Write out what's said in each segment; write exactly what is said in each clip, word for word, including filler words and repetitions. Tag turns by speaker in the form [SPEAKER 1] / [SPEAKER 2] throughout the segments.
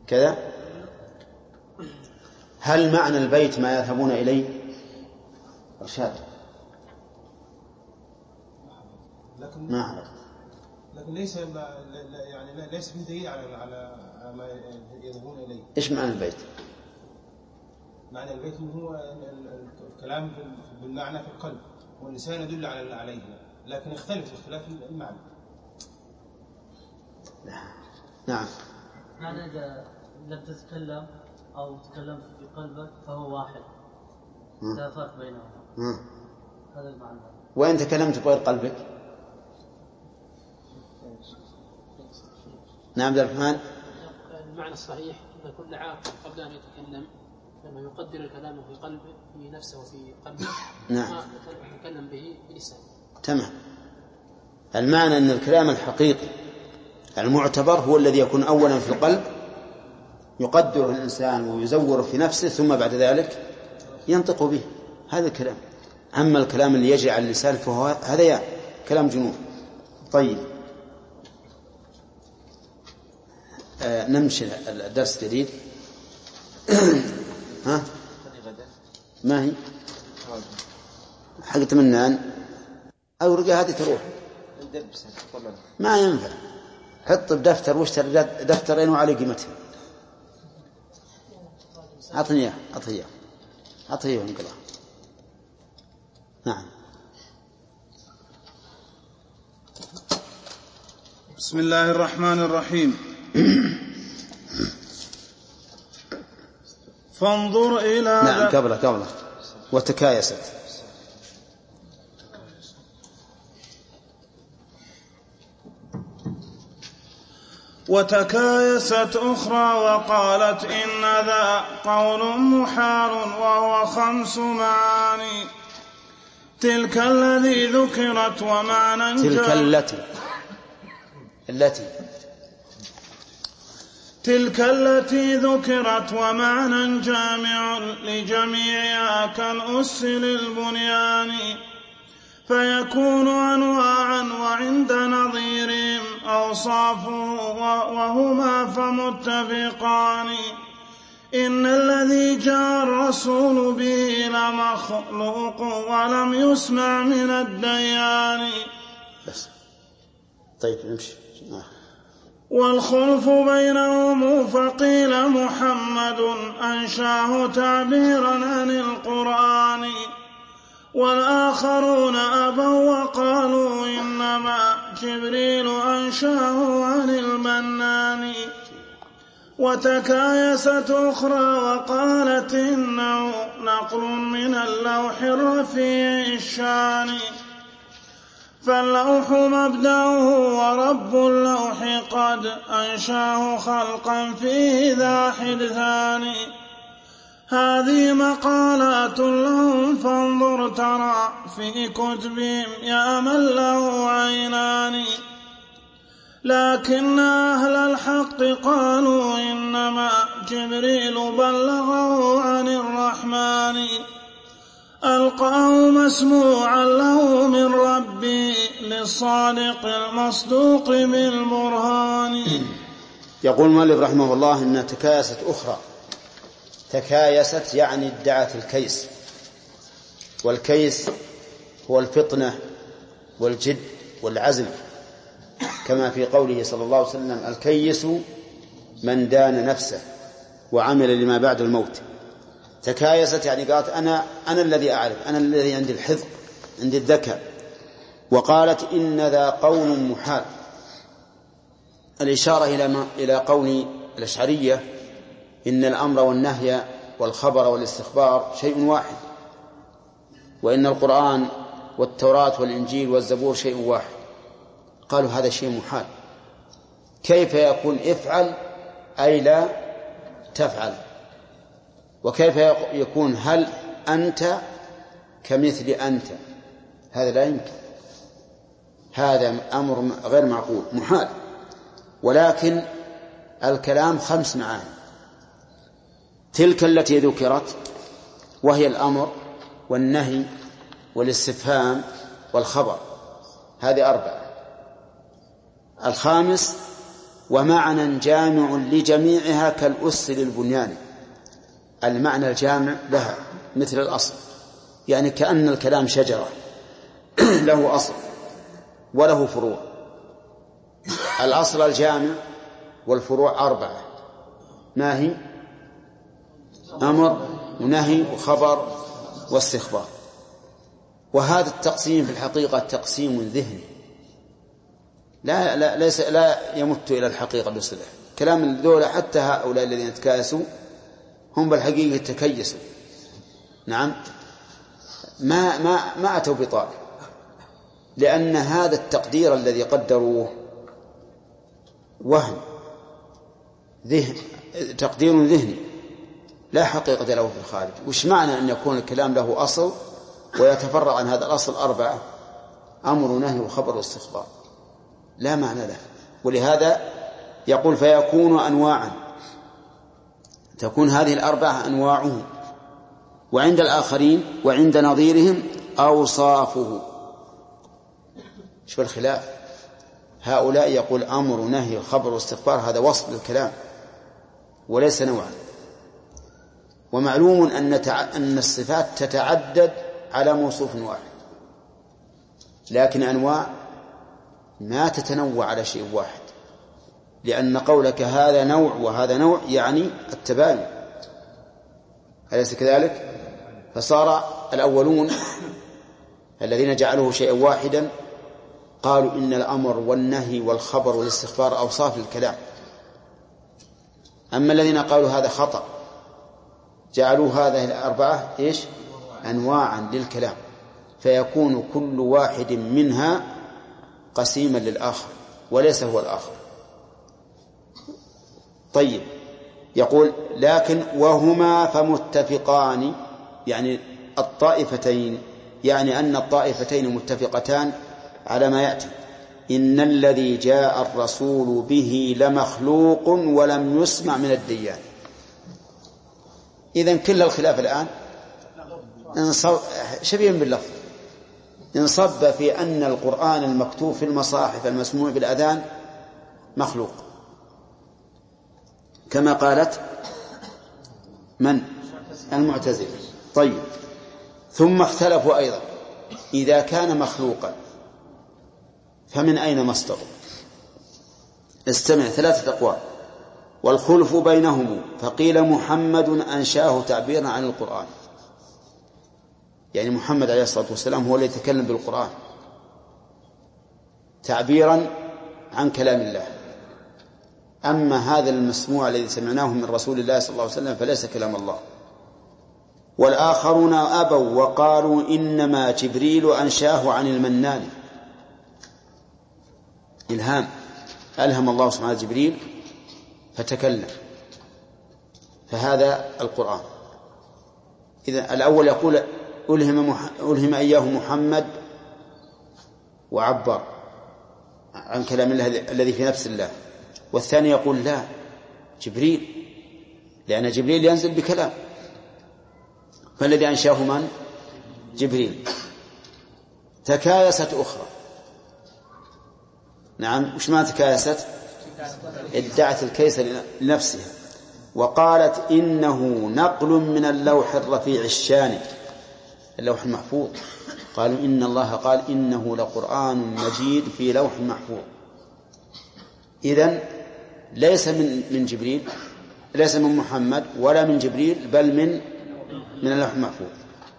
[SPEAKER 1] كذا. هل معنى البيت ما يذهبون إليه؟ إرشاد
[SPEAKER 2] لكن
[SPEAKER 1] ما أعرف.
[SPEAKER 2] لكن ليس يعني ليس في دليل على على ما يذهبون إليه.
[SPEAKER 1] إيش معنى البيت؟
[SPEAKER 2] معنى البيت هو الكلام بالمعنى في القلب، واللسان يدل على عليه، لكن يختلف اختلاف المعنى.
[SPEAKER 1] نعم.
[SPEAKER 3] معنى إذا لم تتكلم أو تكلمت في قلبك فهو واحد، لا فرق بينهم. هذا المعنى.
[SPEAKER 1] وإن تكلمت بغير قلبك؟ نعم عبد الرحمن.
[SPEAKER 4] المعنى الصحيح أن كل عاقل قبل أن يتكلم لما يقدر الكلام في قلبه في نفسه وفي قلبه
[SPEAKER 1] نعم
[SPEAKER 4] ما يتكلم به بلسانه.
[SPEAKER 1] تمام. المعنى أن الكلام الحقيقي المعتبر هو الذي يكون أولا في القلب يقدره الإنسان ويزوره في نفسه ثم بعد ذلك ينطق به، هذا الكلام. أما الكلام اللي يجري على اللسان فهو هذا يعني كلام جنون. طيب آه نمشي الدرس الجديد. ها ما هي حقت منان أو رجع هذه تروح ما ينفع. حط بدفتر واشتري دفترين وعلى قيمتهم. أعطني إياه أعطني إياه أعطني إياه انقلع. نعم.
[SPEAKER 5] بسم الله الرحمن الرحيم. فانظر إلى
[SPEAKER 1] نعم قبله قبله وتكايست.
[SPEAKER 5] وتكايست أخرى وقالت إن ذا قول محال وهو خمس معاني. تلك الذي ذكرت ومعنى
[SPEAKER 1] تلك التي التي
[SPEAKER 5] تلك التي ذكرت ومعنى جامع لجميعها كالأس للبنيان، فيكون أنواعا وعند نظيرهم أوصافه وهما فمتفقان. إن الذي جاء الرسول به لمخلوق ولم يسمع من الديان.
[SPEAKER 1] بس طيب نمشي.
[SPEAKER 5] والخلف بينهم فقيل محمد أنشاه تعبيرا عن القرآن، والآخرون أبوا وقالوا إنما جبريل أنشاه عن المنان. وتكايست أخرى وقالت إنه نقل من اللوح الرفيع الشان، فاللوح مبدأه ورب اللوح قد أنشاه خلقا فيه ذا حدثان. هذه مقالات لهم فانظر ترى في كتبهم يا من له عينان. لكن أهل الحق قالوا إنما جبريل بلغه عن الرحمن، ألقاه مسموعا له من ربي للصادق المصدوق بالبرهان.
[SPEAKER 1] يقول المؤلف رحمه الله إن تكايست أخرى. تكايست يعني ادعت الكيس، والكيس هو الفطنة والجد والعزم، كما في قوله صلى الله عليه وسلم الكيس من دان نفسه وعمل لما بعد الموت. تكايست يعني قالت أنا, أنا الذي أعرف، أنا الذي عندي الحذق عندي الذكاء. وقالت إن ذا قول محال، الإشارة إلى, ما إلى قول الأشعرية إن الأمر والنهي والخبر والاستخبار شيء واحد، وإن القرآن والتوراة والإنجيل والزبور شيء واحد. قالوا هذا شيء محال، كيف يكون افعل أي لا تفعل، وكيف يكون هل أنت كمثل أنت، هذا لا يمكن، هذا أمر غير معقول محال. ولكن الكلام خمس معاني. تلك التي ذكرت وهي الأمر والنهي والاستفهام والخبر، هذه أربعة. الخامس ومعنى جامع لجميعها كالأس للبنيان. المعنى الجامع لها مثل الأصل، يعني كأن الكلام شجرة له أصل وله فروع. الأصل الجامع والفروع أربعة، ما هي؟ أمر ونهي وخبر واستخبار. وهذا التقسيم في الحقيقة تقسيم ذهني لا لا ليس لا يمت إلى الحقيقة بصلة. كلام الذولة حتى هؤلاء الذين تكاسوا هم بالحقيقة تكيسوا. نعم، ما ما ما أتوا بطال، لأن هذا التقدير الذي قدروه وهم ذهن، تقدير ذهني لا حقيقة له في الخارج. وش معنى أن يكون الكلام له أصل ويتفرع عن هذا الأصل أربعة، أمر ونهي وخبر واستخبار؟ لا معنى له. ولهذا يقول فيكون أنواعا، تكون هذه الأربعة أنواعه، وعند الآخرين وعند نظيرهم أوصافه. شو الخلاف؟ هؤلاء يقول أمر ونهي وخبر واستخبار هذا وصف للكلام وليس نوعا. ومعلوم أن أن الصفات تتعدد على موصوف واحد، لكن أنواع ما تتنوع على شيء واحد، لأن قولك هذا نوع وهذا نوع يعني التباين، أليس كذلك؟ فصار الأولون الذين جعلوه شيئا واحدا قالوا إن الأمر والنهي والخبر والاستخبار أوصاف للكلام. أما الذين قالوا هذا خطأ جعلوا هذه الأربعة إيش؟ أنواعا للكلام، فيكون كل واحد منها قسيما للآخر وليس هو الآخر. طيب، يقول لكن وهما فمتفقان، يعني الطائفتين، يعني أن الطائفتين متفقتان على ما يأتي: إن الذي جاء الرسول به لمخلوق ولم يسمع من الديان. إذن كل الخلاف الآن شبيه باللفظ انصب في أن القرآن المكتوب في المصاحف المسموع بالأذان مخلوق، كما قالت من؟ المعتزلة. طيب، ثم اختلفوا أيضا إذا كان مخلوقا فمن أين مصدره؟ استمع، ثلاثة أقوال والخلف بينهم. فقيل محمد أنشاه تعبيرا عن القرآن، يعني محمد عليه الصلاة والسلام هو الذي يتكلم بالقرآن تعبيرا عن كلام الله. أما هذا المسموع الذي سمعناه من رسول الله صلى الله عليه وسلم فليس كلام الله. والآخرون أبوا وقالوا إنما جبريل أنشاه عن المنان، إلهام، ألهم الله سبحانه جبريل فتكلم، فهذا القرآن. إذا الأول يقول ألهم, مح... ألهم إياه محمد وعبر عن كلام الله الذي في نفس الله، والثاني يقول لا، جبريل، لأن جبريل ينزل بكلام، فالذي أنشاه من؟ جبريل. تكايست أخرى. نعم، وش ما تكايست؟ ادعت الكيس لنفسها وقالت إنه نقل من اللوح الرفيع الشاني، اللوح المحفوظ. قالوا إن الله قال إنه لقرآن مجيد في لوح محفوظ. إذن ليس من من جبريل، ليس من محمد ولا من جبريل، بل من من اللوح المحفوظ.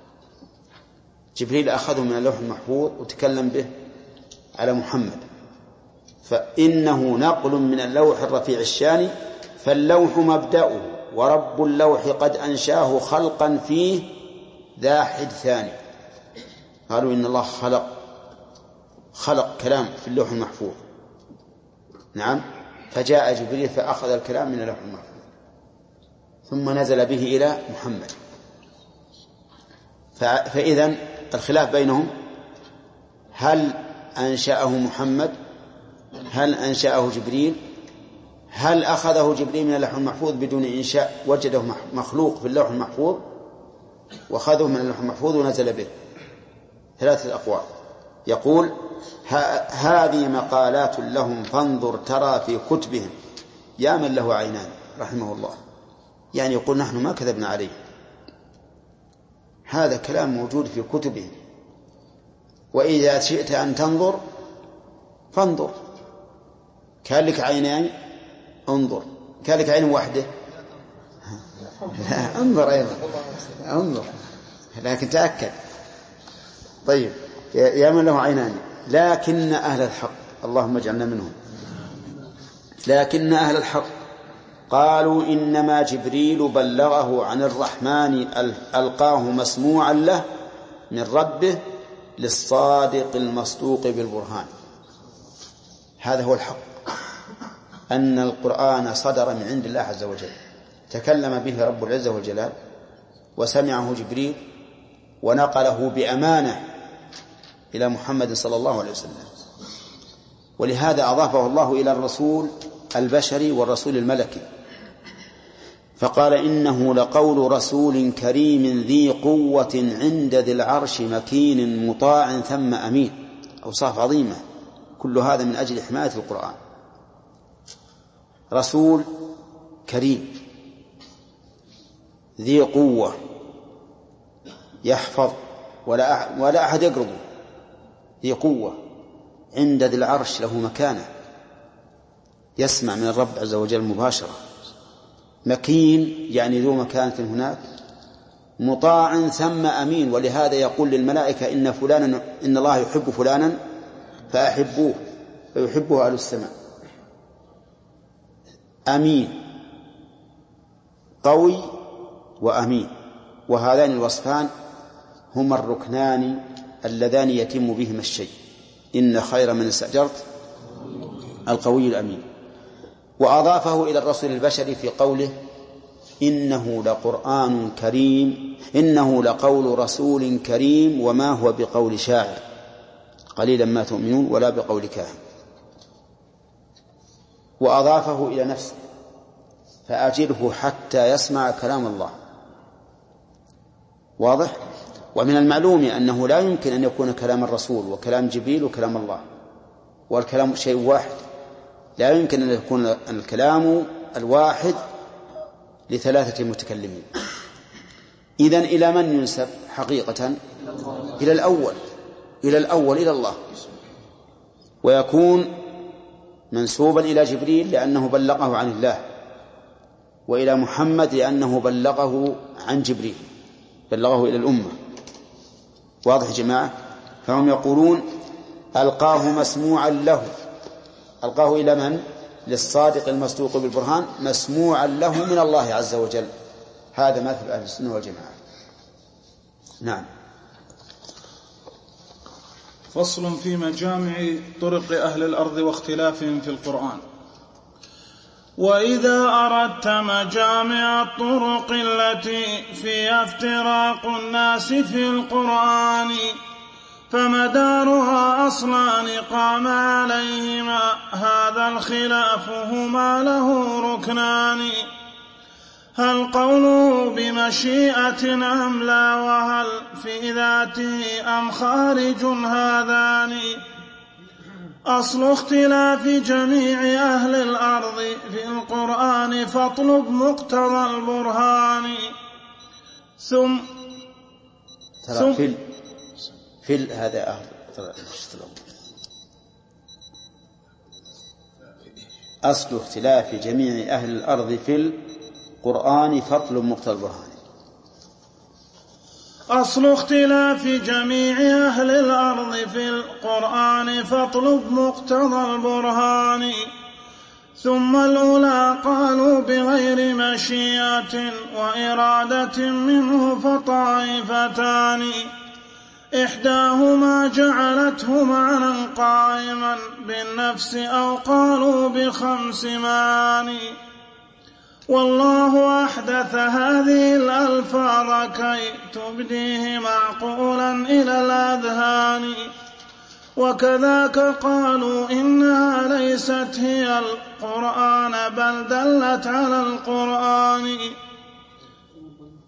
[SPEAKER 1] جبريل أخذه من اللوح المحفوظ وتكلم به على محمد، فإنه نقل من اللوح الرفيع الشاني، فاللوح مبدأه ورب اللوح قد أنشاه خلقا فيه ذا حد ثاني. قالوا إن الله خلق خلق كلام في اللوح المحفوظ. نعم، فجاء جبريل فأخذ الكلام من اللوح المحفوظ ثم نزل به إلى محمد. فإذن الخلاف بينهم هل أنشأه محمد، هل أنشأه جبريل، هل أخذه جبريل من اللوح المحفوظ بدون إنشاء، وجده مخلوق في اللوح المحفوظ وأخذه من اللوح المحفوظ ونزل به. ثلاثة أقوال. يقول هذه مقالات لهم فانظر ترى في كتبهم يا من له عينان رحمه الله. يعني يقول نحن ما كذبنا عليه، هذا كلام موجود في كتبهم، وإذا شئت أن تنظر فانظر، كان لك عينان انظر، كان لك عين واحدة لا انظر أيضا انظر، لكن تأكد. طيب يا من له عينان، لكن أهل الحق، اللهم اجعلنا منهم، لكن أهل الحق قالوا إنما جبريل بلغه عن الرحمن ألقاه مسموعا له من ربه للصادق المصدوق بالبرهان. هذا هو الحق، أن القرآن صدر من عند الله عز وجل، تكلم به رب العزة والجلال، وسمعه جبريل ونقله بأمانة إلى محمد صلى الله عليه وسلم، ولهذا أضافه الله إلى الرسول البشري والرسول الملكي، فقال إنه لقول رسول كريم ذي قوة عند ذي العرش مكين مطاع ثم أمين. أوصاف عظيمة، كل هذا من أجل حماية القرآن. رسول كريم ذي قوة يحفظ ولا ولا أحد يقربه، ذي قوة عند ذي العرش له مكانة، يسمع من الرب عز وجل مباشرة، مكين يعني ذو مكانة هناك، مطاع ثم أمين، ولهذا يقول للملائكة إن فلانا إن الله يحب فلانا فأحبوه فيحبه أهل السماء. أمين، قوي وأمين، وهذان الوصفان هما الركنان اللذان يتم بهما الشيء. إن خير من استأجرت القوي الأمين. وأضافه إلى الرسول البشري في قوله إنه لقرآن كريم، إنه لقول رسول كريم وما هو بقول شاعر قليلا ما تؤمنون ولا بقول كاهن. وأضافه إلى نفسه فأجله حتى يسمع كلام الله. واضح؟ ومن المعلوم أنه لا يمكن أن يكون كلام الرسول وكلام جبريل وكلام الله والكلام شيء واحد، لا يمكن أن يكون الكلام الواحد لثلاثة متكلمين. إذن إلى من ينسب حقيقة؟ إلى الأول، إلى الأول إلى الله، ويكون منسوبا إلى جبريل لأنه بلغه عن الله، وإلى محمد لأنه بلغه عن جبريل، بلغه إلى الأمة. واضح يا جماعة؟ فهم يقولون ألقاه مسموعا له، ألقاه إلى من؟ للصادق المصدوق بالبرهان، مسموعا له من الله عز وجل. هذا مثل أهل السنة والجماعة. نعم.
[SPEAKER 5] فصل في مجامع طرق أهل الأرض واختلافهم في القرآن. وإذا أردت مجامع الطرق التي فيها افتراق الناس في القرآن فمدارها أصلان قام عليهما هذا الخلاف هما له ركنان، هل قوله بمشيئة أم لا، وهل في ذاته أم خارج هذان. أصل اختلاف جميع أهل الأرض في القرآن فاطلب مقتضى البرهان. ثم
[SPEAKER 1] ترى في في هذا أهل أصل اختلاف جميع أهل الأرض في القرآن فاطلب مقتضى البرهان.
[SPEAKER 5] أصل اختلاف جميع أهل الأرض في القرآن فاطلب مقتضى البرهان. ثم الأولى قالوا بغير مشيئة وإرادة منه فطائفتان، إحداهما جعلته معنى قائما بالنفس أو قالوا بخمس معاني، والله أحدث هذه الألفاظ كي تبديه معقولا إلى الأذهان. وكذاك قالوا إنها ليست هي القرآن بل دلت على القرآن.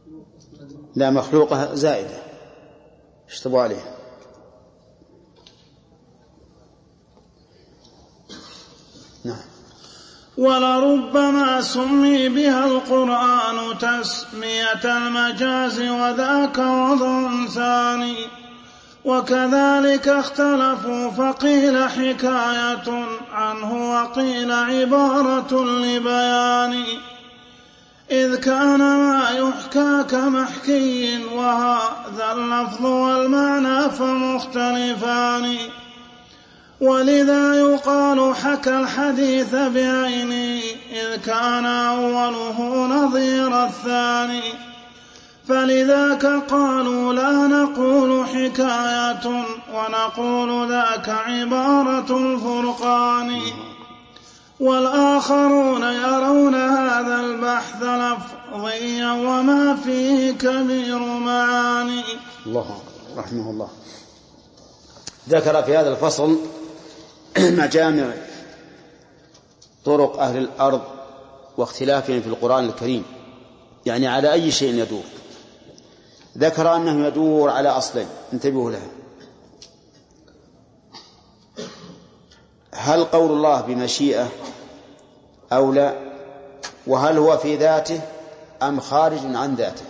[SPEAKER 1] لا، مخلوقة زائدة اشتبوا عليها. نعم.
[SPEAKER 5] ولربما سمي بها القرآن تسمية المجاز وذاك وضع ثاني. وكذلك اختلفوا فقيل حكاية عنه وقيل عبارة لبيان، إذ كان ما يحكى كمحكي وهذا اللفظ والمعنى فمختلفان. ولذا يقال حكى الحديث بعينه إذ كان أوله نظير الثاني. فلذاك قالوا لا نقول حكاية ونقول ذاك عبارة الفرقان. والآخرون يرون هذا البحث لفظيا وما فيه كبير معاني.
[SPEAKER 1] الله رحمه الله ذكر في هذا الفصل مجامع طرق أهل الأرض واختلافهم في القرآن الكريم، يعني على أي شيء يدور. ذكر أنه يدور على أصلين، انتبهوا لها: هل قول الله بمشيئة أو لا، وهل هو في ذاته أم خارج عن ذاته.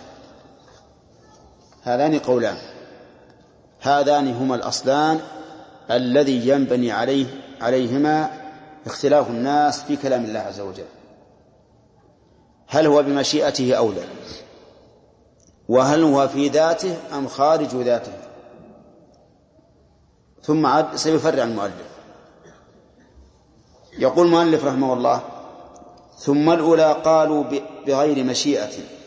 [SPEAKER 1] هذان قولان، هذان هما الأصلان الذي ينبني عليه عليهما اختلاف الناس في كلام الله عز وجل. هل هو بمشيئته أو لا، وهل هو في ذاته أم خارج ذاته. ثم عاد سيفرع المؤلف. يقول المؤلف رحمه الله: ثم الأولى قالوا بغير مشيئة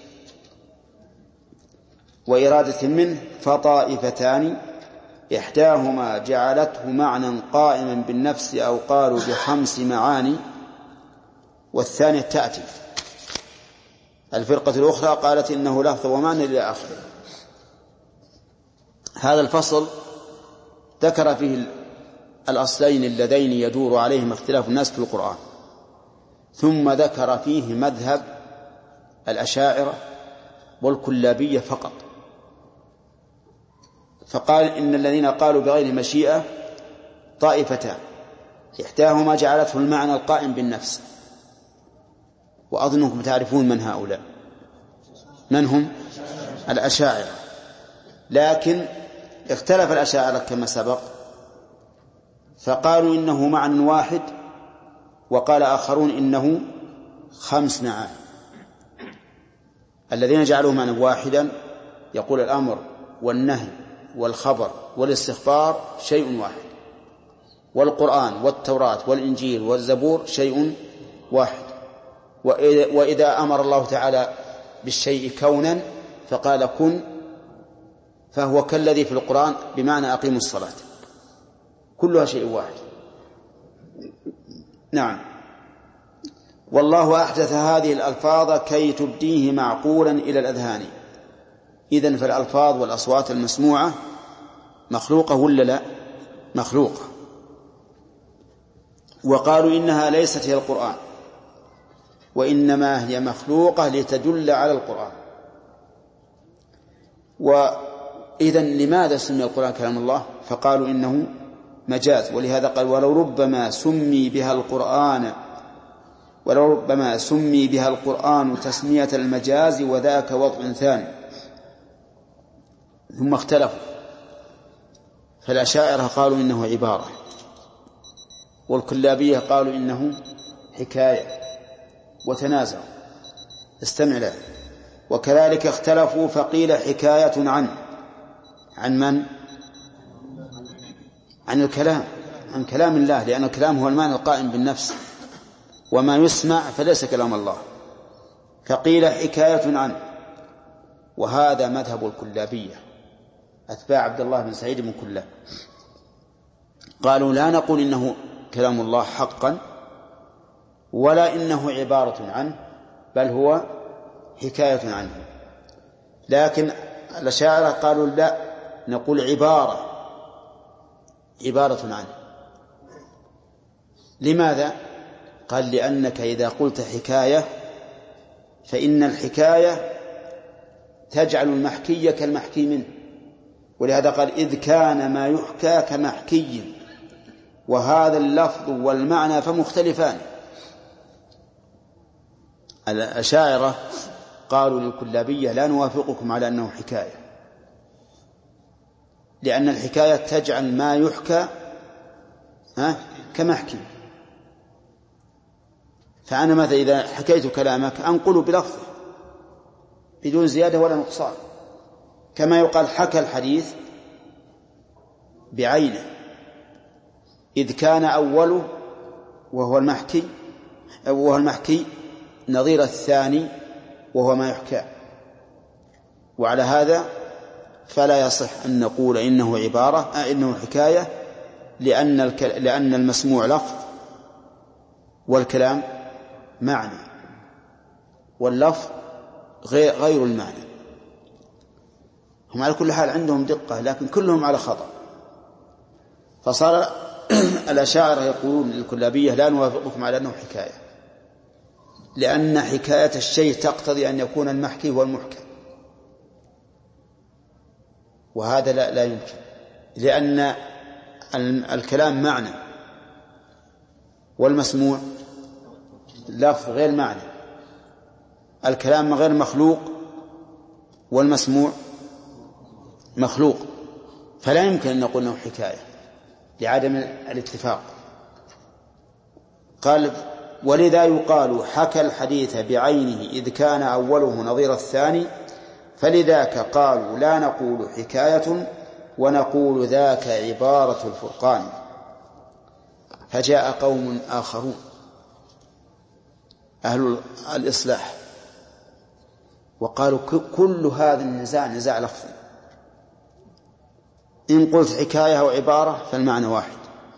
[SPEAKER 1] وإرادة منه فطائفتان، إحداهما جعلته معنى قائما بالنفس أو قالوا بخمس معاني، والثانية تأتي. الفرقة الأخرى قالت إنه لفظ ومعنى إلى آخره. هذا الفصل ذكر فيه الأصلين اللذين يدور عليهما اختلاف الناس في القرآن، ثم ذكر فيه مذهب الأشاعرة والكلابية فقط. فقال إن الذين قالوا بغير مشيئة طائفتان، إحداهما جعلته المعنى القائم بالنفس، وأظنكم تعرفون من هؤلاء، من هم؟ الأشاعرة. لكن اختلف الأشاعرة كما سبق، فقالوا إنه معنى واحد، وقال آخرون إنه خمس معاني. الذين جعلوه معنى واحدا يقول الأمر والنهي والخبر والاستخبار شيء واحد، والقرآن والتوراة والإنجيل والزبور شيء واحد. وإذا أمر الله تعالى بالشيء كونا فقال كن، فهو كالذي في القرآن بمعنى أقيموا الصلاة، كلها شيء واحد. نعم. والله أحدث هذه الألفاظ كي تبديه معقولا إلى الأذهان. إذن فالألفاظ والأصوات المسموعة مخلوقة ولا لا؟ مخلوقة. وقالوا إنها ليست هي القرآن، وإنما هي مخلوقة لتدل على القرآن. وإذن لماذا سمي القرآن كلام الله؟ فقالوا إنه مجاز، ولهذا قال ولو ربما سمي بها القرآن ولو ربما سمي بها القرآن تسمية المجاز وذاك وضع ثاني. ثم اختلفوا، فالأشاعرة قالوا إنه عبارة، والكلابية قالوا إنه حكاية، وتنازعوا. استمع له. وكذلك اختلفوا فقيل حكاية عنه. عن من؟ عن الكلام، عن كلام الله، لأن الكلام هو المعنى القائم بالنفس، وما يسمع فليس كلام الله. فقيل حكاية عنه، وهذا مذهب الكلابية أتباع عبد الله بن سعيد بن كلاب. قالوا لا نقول إنه كلام الله حقا، ولا إنه عبارة عنه، بل هو حكاية عنه. لكن الأشاعرة قالوا لا، نقول عبارة عبارة عنه. لماذا؟ قال لأنك إذا قلت حكاية فإن الحكاية تجعل المحكي كالمحكي منه، ولهذا قال إذ كان ما يحكى كمحكي. وهذا اللفظ والمعنى فمختلفان. الأشاعرة قالوا للكلابية لا نوافقكم على أنه حكاية، لأن الحكاية تجعل ما يحكى كمحكي. فأنا مثلا إذا حكيت كلامك أنقل بلفظه بدون زيادة ولا نقصان، كما يقال حكى الحديث بعينه إذ كان أوله وهو المحكي وهو المحكي نظير الثاني وهو ما يحكى. وعلى هذا فلا يصح أن نقول إنه عبارة آه إنه حكاية، لأن الك... لأن المسموع لفظ والكلام معنى، واللفظ غير غير المعنى. هم على كل حال عندهم دقة، لكن كلهم على خطأ. فصار الأشاعرة يقولون للكلابية لا نوافقكم على أنه حكاية، لأن حكاية الشيء تقتضي أن يكون المحكي هو المحكى، وهذا لا, لا يمكن، لأن الكلام معنى والمسموع لفظ غير معنى. الكلام غير مخلوق والمسموع مخلوق، فلا يمكن أن نقول أنه حكاية لعدم الاتفاق. قال ولذا يقال حكى الحديث بعينه إذ كان أوله نظير الثاني، فلذاك قالوا لا نقول حكاية ونقول ذاك عبارة الفرقان. فجاء قوم آخرون أهل الإصلاح وقالوا كل هذا النزاع نزاع لفظي، إن قلت حكاية أو عبارة فالمعنى واحد،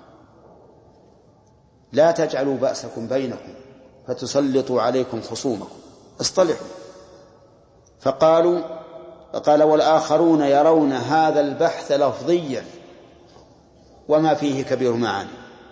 [SPEAKER 1] لا تجعلوا بأسكم بينكم فتسلطوا عليكم خصومكم، اصطلحوا. فقالوا قال والآخرون يرون هذا البحث لفظيا وما فيه كبير معاني.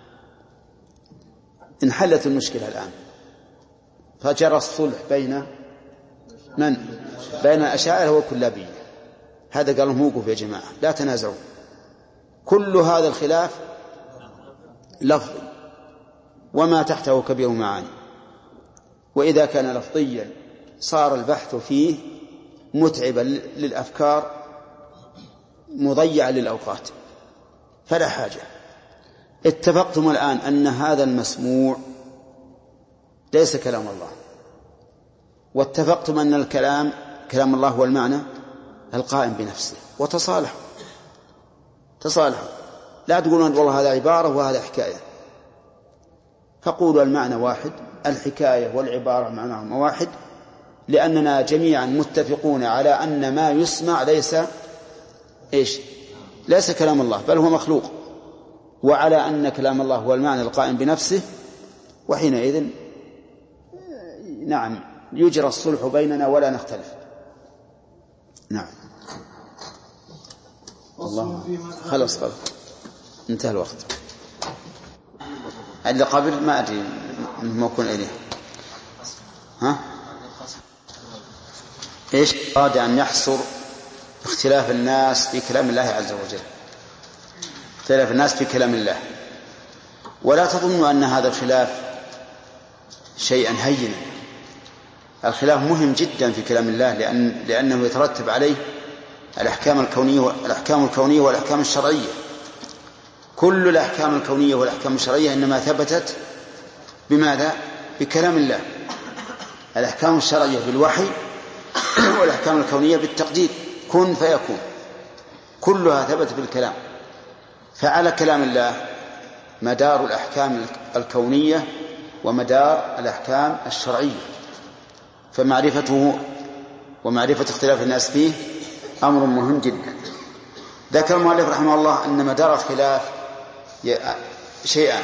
[SPEAKER 1] انحلت المشكلة الآن، فجرى الصلح بين من؟ بين الأشاعرة والكلابية. هذا قال لهم موقف يا جماعة لا تنازعوا، كل هذا الخلاف لفظي وما تحته كبير معاني، وإذا كان لفظيا صار البحث فيه متعبا للأفكار مضيعا للأوقات، فلا حاجة. اتفقتم الآن أن هذا المسموع ليس كلام الله، واتفقتم أن الكلام كلام الله هو المعنى القائم بنفسه، وتصالحوا تصالحوا لا تقولون والله هذا عبارة وهذا حكاية، فقولوا المعنى واحد، الحكاية والعبارة معناهما واحد، لأننا جميعا متفقون على أن ما يسمع ليس إيش ليس كلام الله بل هو مخلوق، وعلى أن كلام الله هو المعنى القائم بنفسه، وحينئذ نعم يجرى الصلح بيننا ولا نختلف. نعم الله خلص خلص انتهى الوقت. اللي قبل ما أدري ما أكون إليه. ها إيش أراد أن يحصر اختلاف الناس في كلام الله عز وجل، اختلاف الناس في كلام الله، ولا تظنوا أن هذا الخلاف شيئا هينا. الخلاف مهم جدا في كلام الله، لأن لأنه يترتب عليه الأحكام الكونية والأحكام الكونية والأحكام الشرعية. كل الأحكام الكونية والأحكام الشرعية إنما ثبتت بماذا؟ بكلام الله. الأحكام الشرعية بالوحي، والأحكام الكونية بالتقدير، كن فيكون، كلها ثبتت بالكلام. فعلى كلام الله مدار الأحكام الكونية ومدار الأحكام الشرعية، فمعرفته ومعرفة اختلاف الناس فيه أمر مهم جدا. ذكر المؤلف رحمه الله أن مدار الخلاف شيئان،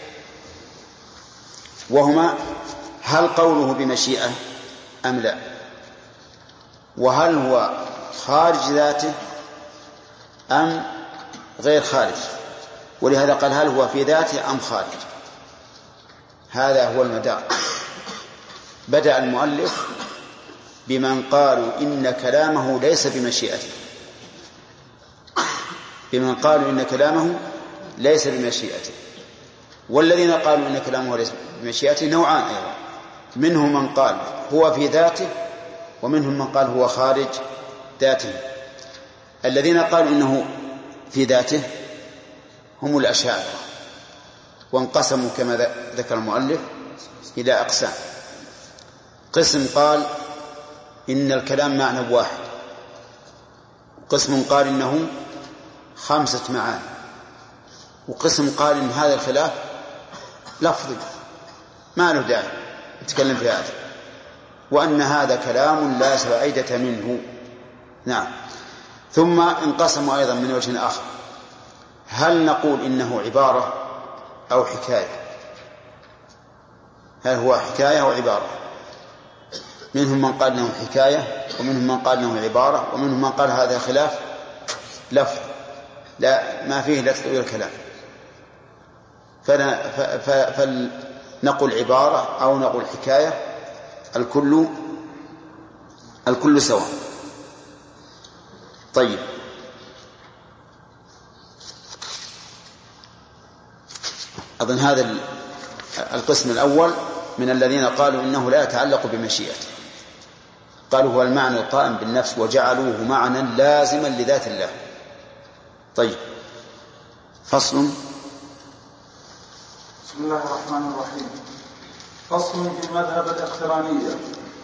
[SPEAKER 1] وهما هل قوله بمشيئة أم لا، وهل هو خارج ذاته أم غير خارج، ولهذا قال هل هو في ذاته أم خارج. هذا هو المدار. بدأ المؤلف بمن قالوا إن كلامه ليس بمشيئته، بمن قالوا إن كلامه ليس بمشيئته، والذين قالوا إن كلامه ليس بمشيئته نوعان أيضا، منهم من قال هو في ذاته ومنهم من قال هو خارج ذاته. الذين قالوا إنه في ذاته هم الأشاعرة، وانقسموا كما ذكر المؤلف إلى أقسام. قسم قال إن الكلام معنى واحد، قسم قال إنه خمسة معاني، وقسم قال إن هذا الخلاف لفظي ما له داعي نتكلم في هذا، وأن هذا كلام لا فائدة منه. نعم. ثم انقسموا أيضا من وجه آخر، هل نقول إنه عبارة أو حكاية؟ هل هو حكاية أو عبارة؟ منهم من قال إنه حكاية، ومنهم من قال إنه عبارة، ومنهم من قال هذا خلاف لفظ لا ما فيه لا تطويل الكلام، فنقول عبارة أو نقول حكاية، الكل الكل سواء. طيب، أظن هذا القسم الأول من الذين قالوا إنه لا يتعلق بمشيئته، قالوا هو المعنى القائم بالنفس وجعلوه معنى لازما لذات الله. طيب، فصل.
[SPEAKER 5] بسم الله الرحمن الرحيم. فصل في مذهب الاقترانية.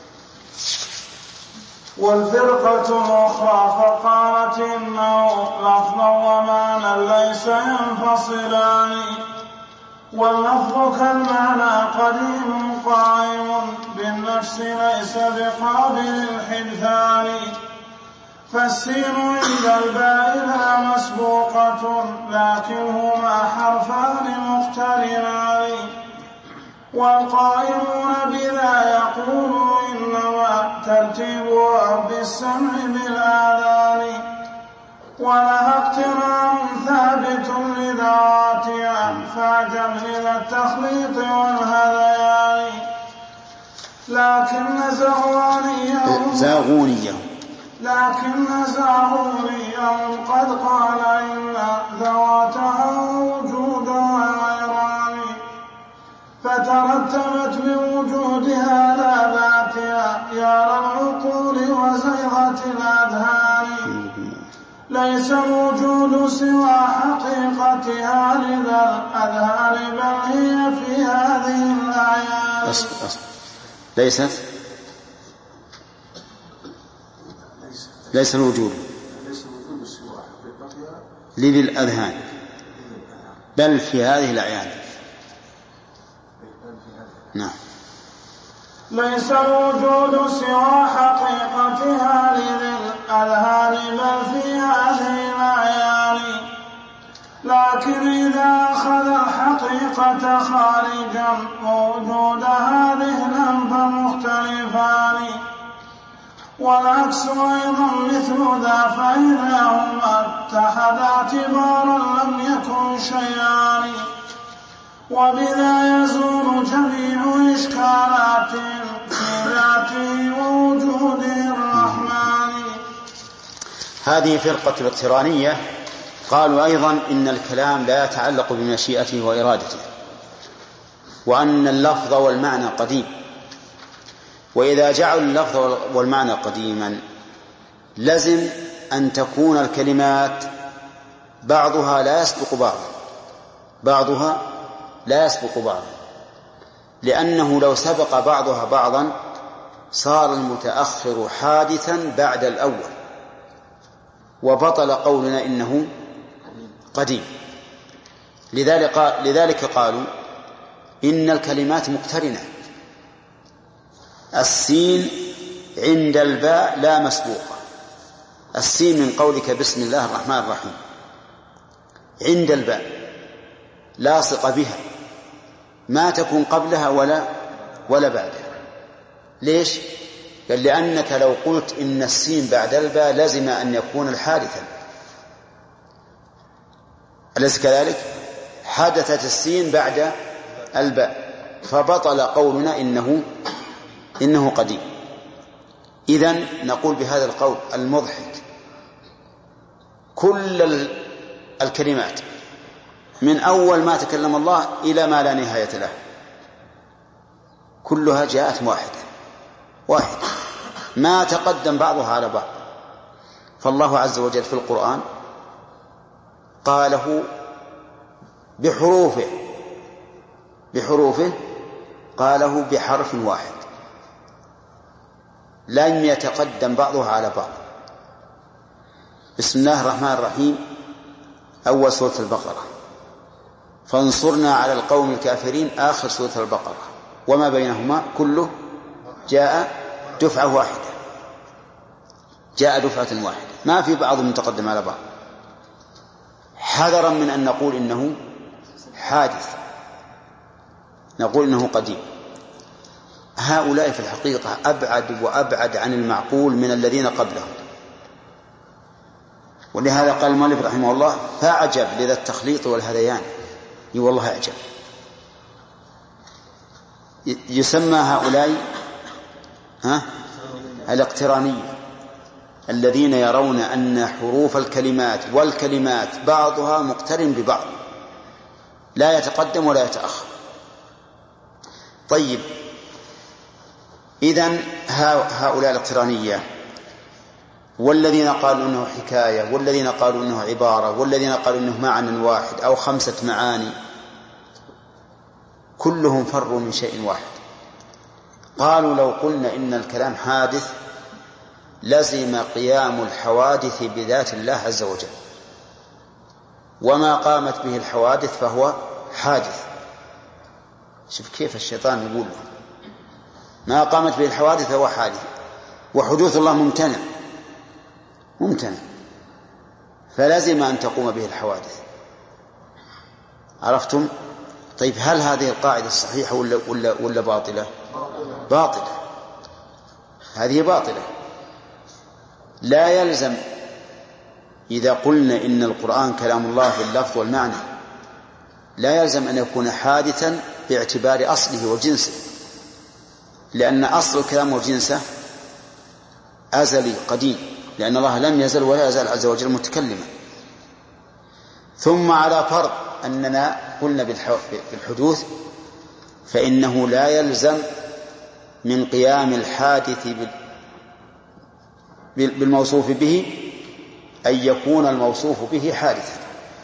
[SPEAKER 5] والفرقة الأخرى فقالت إنه لفظا ومعنى ليس ينفصلان، واللفظ كالمعنى قديم قائم بالنفس ليس بقابل الحدثان، فالسين عند الباء لا مسبوقة لكنهما حرفان مقترنان، والقائمون بذا يقولون إنما ترتيبها بالسمع بالآذان، ولها اقتران ثابت لذواتها فاعجب إلى التخليط والهذيان، لكن زغوانيهم
[SPEAKER 1] زاغونيهم
[SPEAKER 5] لكن زاغونيهم قد قال إن ذواتها وجودها غيران، فترتبت بوجودها لا ذاتها يا للعقول وزيغة الأذهان، ليس الوجود سوى حقيقتها لذا الأذهان بل هي في هذه الأعيان.
[SPEAKER 1] أصل أصل ليست ليس الوجود لذي الأذهان بل في هذه الأعيان. نعم.
[SPEAKER 5] ليس الوجود سوى حقيقتها لذي الأذهان بل في هذه الأعيان، لكن إذا أخذ الحقيقة خارجا ووجودها ذهنا فمختلفان، والعكس أيضا مثل ذا فإذا هما اتحدا اعتبارا لم يكن شيئان، وبذا يزول جميع إشكالات في ذاته ووجوده الرحمن.
[SPEAKER 1] هذه فرقة الاقترانية قالوا أيضا إن الكلام لا يتعلق بمشيئته وإرادته، وأن اللفظ والمعنى قديم، وإذا جعلوا اللفظ والمعنى قديما لزم أن تكون الكلمات بعضها لا يسبق بعضا بعضها لا يسبق بعضا لأنه لو سبق بعضها بعضا صار المتأخر حادثا بعد الأول، وبطل قولنا إنه قديم. لذلك, لذلك قالوا إن الكلمات مقترنة، السين عند الباء لا مسبوقة، السين من قولك بسم الله الرحمن الرحيم عند الباء لاصق بها ما تكون قبلها ولا ولا بعدها. ليش؟ قال لأنك لو قلت إن السين بعد الباء لزم أن يكون الحادثا، أليس كذلك؟ حدثت السين بعد الباء فبطل قولنا إنه إنه قديم. إذن نقول بهذا القول المضحك كل الكلمات من أول ما تكلم الله إلى ما لا نهاية له كلها جاءت واحدة واحدة ما تقدم بعضها على بعض. فالله عز وجل في القرآن قاله بحروفه بحروفه قاله بحرف واحد لم يتقدم بعضها على بعض. بسم الله الرحمن الرحيم أول سورة البقرة، فانصرنا على القوم الكافرين آخر سورة البقرة، وما بينهما كله جاء دفعة واحدة جاء دفعة واحدة ما في بعض متقدم على بعض، حذرا من أن نقول إنه حادث، نقول إنه قديم. هؤلاء في الحقيقة أبعد وأبعد عن المعقول من الذين قبلهم. ولهذا قال المؤلف رحمه الله فأعجب لذا التخليط والهذيان. والله أعجب. يسمى هؤلاء ها الاقترانية، الذين يرون أن حروف الكلمات والكلمات بعضها مقترن ببعض لا يتقدم ولا يتأخر. طيب إذن هؤلاء الاقترانية والذين قالوا إنه حكاية والذين قالوا إنه عبارة والذين قالوا إنه معنى واحد أو خمسة معاني كلهم فروا من شيء واحد. قالوا لو قلنا إن الكلام حادث لزم قيام الحوادث بذات الله عز وجل، وما قامت به الحوادث فهو حادث. شوف كيف الشيطان يقول له ما قامت به الحوادث فهو حادث، وحدوث الله ممتنع ممتنع فلازم أن تقوم به الحوادث. عرفتم؟ طيب هل هذه القاعدة الصحيحة ولا, ولا, ولا باطلة؟ باطلة. هذه باطلة. لا يلزم إذا قلنا إن القرآن كلام الله في اللفظ والمعنى لا يلزم أن يكون حادثا باعتبار أصله وجنسه، لأن أصل الكلام وجنسه أزلي قديم، لأن الله لم يزل ولا يزال عز وجل متكلما. ثم على فرض أننا قلنا بالحدوث فإنه لا يلزم من قيام الحادث بالموصوف به أن يكون الموصوف به حادثا.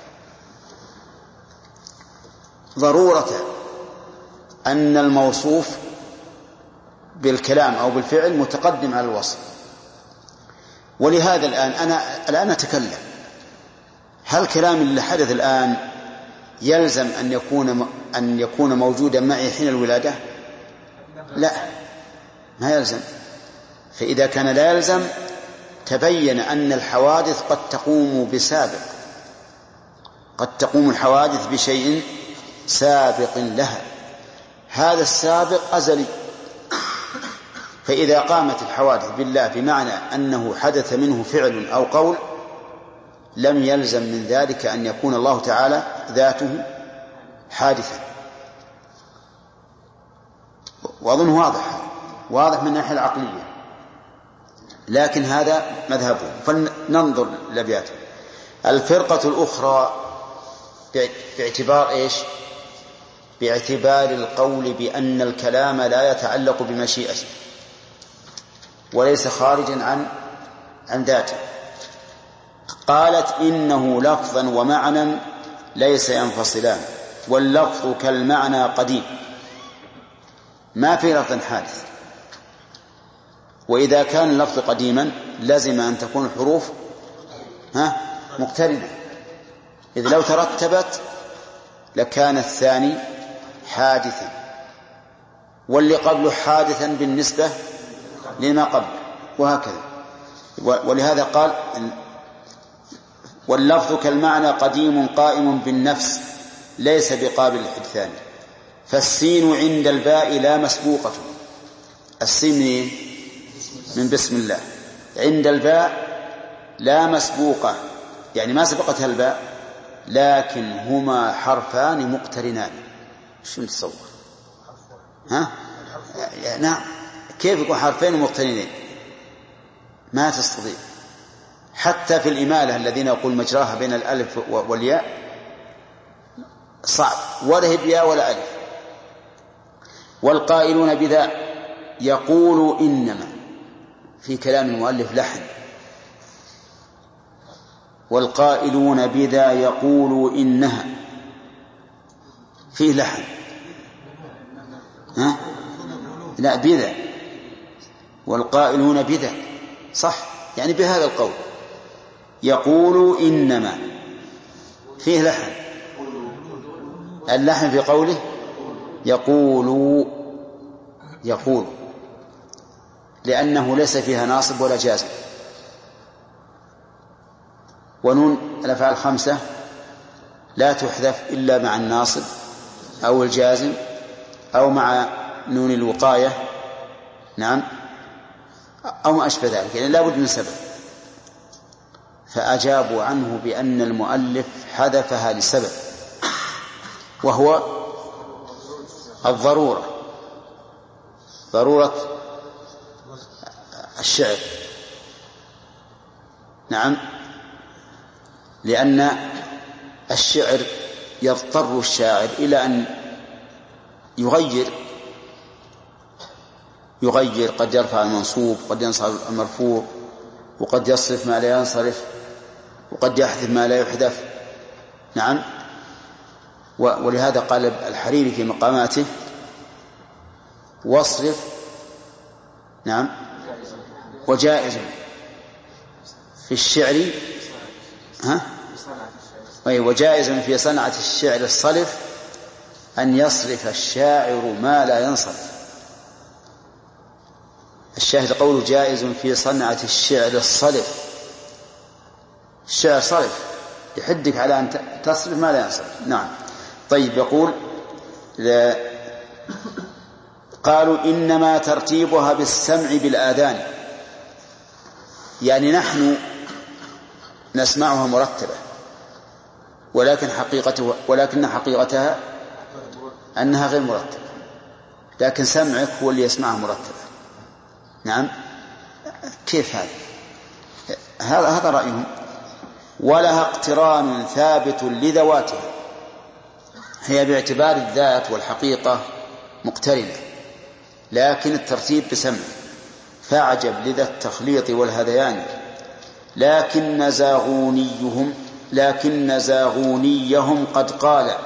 [SPEAKER 1] ضرورة أن الموصوف بالكلام أو بالفعل متقدم على الوصف. ولهذا الآن أنا الآن أتكلم، هل كلام اللي حدث الآن يلزم أن يكون أن يكون موجودا معي حين الولادة؟ لا، ما يلزم. فإذا كان لا يلزم تبين أن الحوادث قد تقوم بسابق، قد تقوم الحوادث بشيء سابق لها، هذا السابق أزلي. فإذا قامت الحوادث بالله بمعنى أنه حدث منه فعل أو قول لم يلزم من ذلك أن يكون الله تعالى ذاته حادثا. وأظن واضح واضح من الناحية العقلية، لكن هذا مذهبه. فلننظر لأبياته. الفرقة الأخرى باعتبار إيش؟ باعتبار القول بأن الكلام لا يتعلق بمشيئته وليس خارجا عن عن ذاته. قالت إنه لفظا ومعنى ليس ينفصلان، واللفظ كالمعنى قديم، ما في لفظ حادث. وإذا كان اللفظ قديما لازم أن تكون الحروف ها مقترنة، إذ لو ترتبت لكان الثاني حادثا واللي قبله حادثا بالنسبة لما قبل، وهكذا. ولهذا قال واللفظ كالمعنى قديم قائم بالنفس ليس بقابل الحدثان، فالسين عند الباء لا مسبوقة. السين من بسم الله، عند الباء لا مسبوقة يعني ما سبقتها الباء، لكن هما حرفان مقترنان. شو نتصور؟ ها؟ نعم، كيف يكون حرفين مقترنين؟ ما تستطيع. حتى في الإمالة الذين يقول مجراها بين الألف والياء صعب، ولا هي بياء ولا ألف. والقائلون بذا يقول إنما، في كلام المؤلف لحن. والقائلون بذا يقول إنها، فيه لحن. ها؟ لا، بذا. والقائلون بذا صح، يعني بهذا القول. يقول إنما فيه لحن، اللحن في قوله يقول يقول، لأنه ليس فيها ناصب ولا جازم. ونون الأفعال الخمسة لا تحذف إلا مع الناصب أو الجازم أو مع نون الوقاية، نعم، أو ما أشبه ذلك، يعني لا بد من سبب. فأجابوا عنه بأن المؤلف حذفها لسبب، وهو الضرورة، ضرورة الشعر. نعم، لأن الشعر يضطر الشاعر إلى أن يغير يغير قد يرفع المنصوب، قد ينصرف المرفوع، وقد يصرف ما لا ينصرف، وقد يحذف ما لا يحذف. نعم، ولهذا قال الحريري في مقاماته: واصرف نعم وجائز في الشعر ها وجائز في صنعة الشعر الصرف أن يصرف الشاعر ما لا ينصرف. الشاهد قوله جائز في صنعة الشعر الصرف، الشعر صرف يحدك على أن تصرف ما لا ينصرف. نعم. طيب، يقول قالوا إنما ترتيبها بالسمع بالآذان، يعني نحن نسمعها مرتبة، ولكن حقيقته ولكن حقيقتها أنها غير مرتبة، لكن سمعك هو اللي يسمعها مرتبة. نعم، كيف هذا؟ هذا هذا رأيهم. ولها اقتران ثابت لذواتها، هي باعتبار الذات والحقيقة مقترنة، لكن الترتيب بسمع. فاعجب لذا التخليط والهذيان، لكن زاغونيهم لكن زاغونيهم قد قال.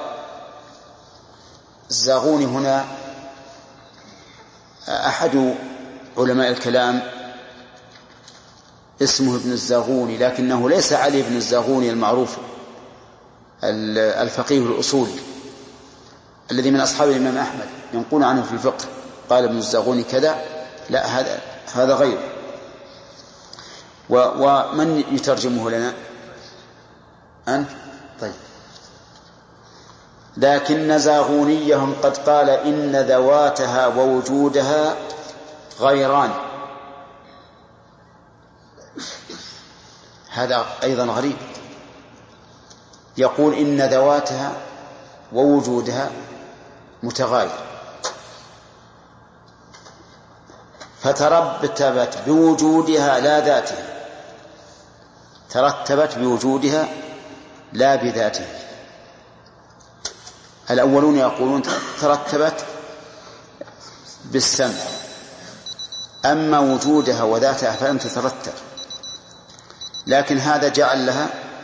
[SPEAKER 1] الزاغوني هنا أحد علماء الكلام اسمه ابن الزاغوني، لكنه ليس علي بن الزاغوني المعروف الفقيه الأصولي الذي من أصحاب الإمام أحمد ينقون عنه في الفقه قال ابن الزاغوني كذا، لا، هذا هذا غيره. ومن يترجمه لنا أنت؟ طيب. لكن زاغونيهم قد قال إن ذواتها ووجودها غيران. هذا أيضا غريب، يقول إن ذواتها ووجودها متغاير، فترتبت بوجودها لا ذاتها، ترتبت بوجودها لا بذاتها. الأولون يقولون ترتبت بالسمع، أما وجودها وذاتها فلم تترتب، لكن هذا جعل لها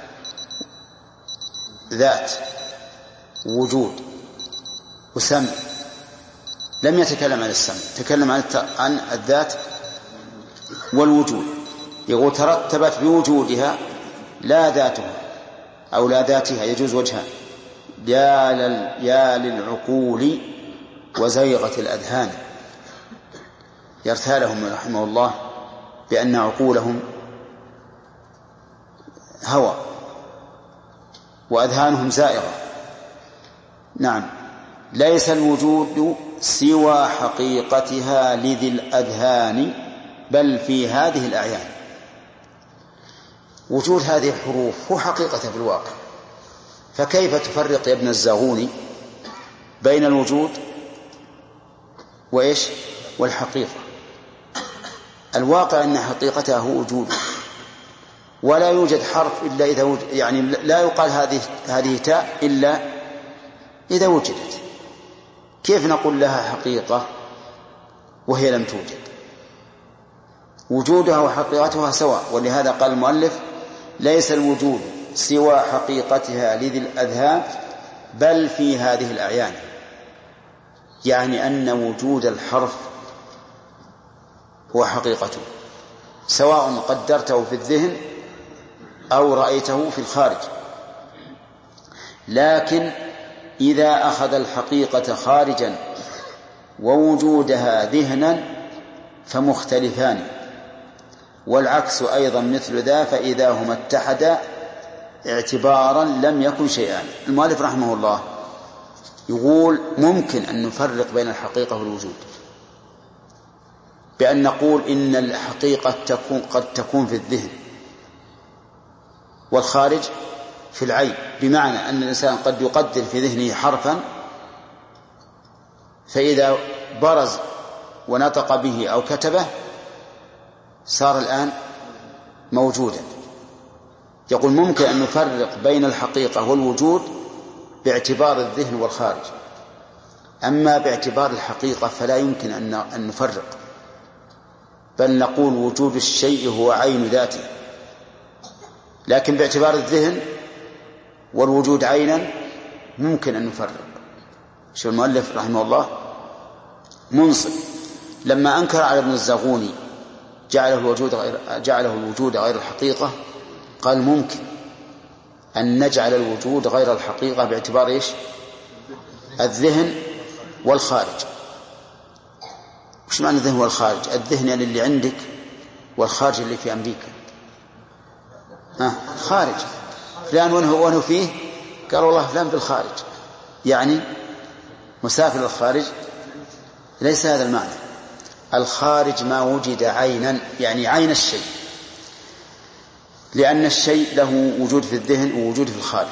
[SPEAKER 1] ذات وجود وسمع، لم يتكلم عن السمع، تكلم عن الذات والوجود. يقول ترتبت بوجودها لا ذاتها أو لا ذاتها، يجوز وجهان: يا للعقول وزيغة الأذهان. يرثالهم رحمه الله بأن عقولهم هوى وأذهانهم زائغة. نعم، ليس الوجود سوى حقيقتها لذي الأذهان، بل في هذه الأعيان. وجود هذه الحروف هو حقيقتها في الواقع، فكيف تفرق يا ابن الزاغوني بين الوجود وإيش والحقيقة؟ الواقع أن حقيقتها هو وجود، ولا يوجد حرف إلا إذا وجد، يعني لا يقال هذه هذه تاء إلا إذا وجدت كيف نقول لها حقيقة وهي لم توجد؟ وجودها وحقيقتها سواء. ولهذا قال المؤلف ليس الوجود سوى حقيقتها لذي الأذهان بل في هذه الأعيان، يعني أن وجود الحرف هو حقيقته سواء قدرته في الذهن أو رأيته في الخارج. لكن إذا أخذ الحقيقة خارجا ووجودها ذهنا فمختلفان، والعكس أيضا مثل ذا، فإذا هما اتحدا اعتبارا لم يكن شيئان. المؤلف رحمه الله يقول ممكن أن نفرق بين الحقيقة والوجود بأن نقول إن الحقيقة تكون قد تكون في الذهن والخارج في العين، بمعنى أن الإنسان قد يقدر في ذهنه حرفا فإذا برز ونطق به أو كتبه صار الآن موجودا. يقول ممكن أن نفرق بين الحقيقة والوجود باعتبار الذهن والخارج، أما باعتبار الحقيقة فلا يمكن أن نفرق، بل نقول وجود الشيء هو عين ذاته. لكن باعتبار الذهن والوجود عينا ممكن أن نفرق. شو المؤلف رحمه الله منصف لما أنكر على ابن الزاغوني جعله الوجود غير, جعله الوجود غير الحقيقة، قال ممكن أن نجعل الوجود غير الحقيقة باعتبار إيش؟ الذهن والخارج. وش معنى الذهن والخارج؟ الذهن يعني اللي عندك، والخارج اللي في أمريكا. ها خارج فلان وانه, وانه فيه، قال والله فلان بالخارج، يعني مسافر للخارج. ليس هذا المعنى. الخارج ما وجد عينا، يعني عين الشيء، لأن الشيء له وجود في الذهن ووجود في الخارج.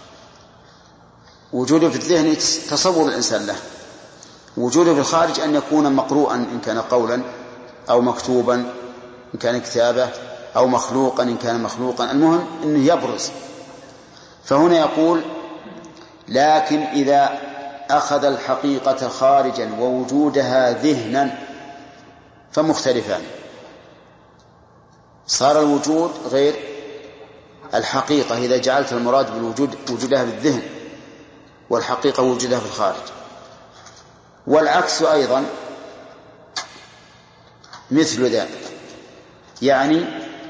[SPEAKER 1] وجوده في الذهن تصور الإنسان له، وجوده في الخارج أن يكون مقروءا إن كان قولا، أو مكتوبا إن كان كتابة، أو مخلوقا إن كان مخلوقا، المهم أنه يبرز. فهنا يقول لكن إذا أخذ الحقيقة خارجا ووجودها ذهنا فمختلفان، صار الوجود غير الحقيقة إذا جعلت المراد بالوجود وجودها بالذهن والحقيقة وجودها في الخارج. والعكس أيضا مثل ذلك، يعني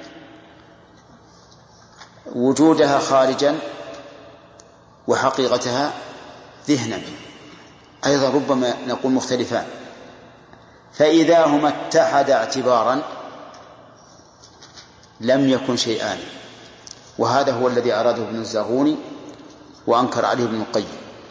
[SPEAKER 1] وجودها خارجا وحقيقتها ذهنا أيضا ربما نقول مختلفان. فإذا هما اتحدا اعتبارا لم يكن شيئان، وهذا هو الذي أراده ابن الزاغوني وأنكر عليه ابن القيم.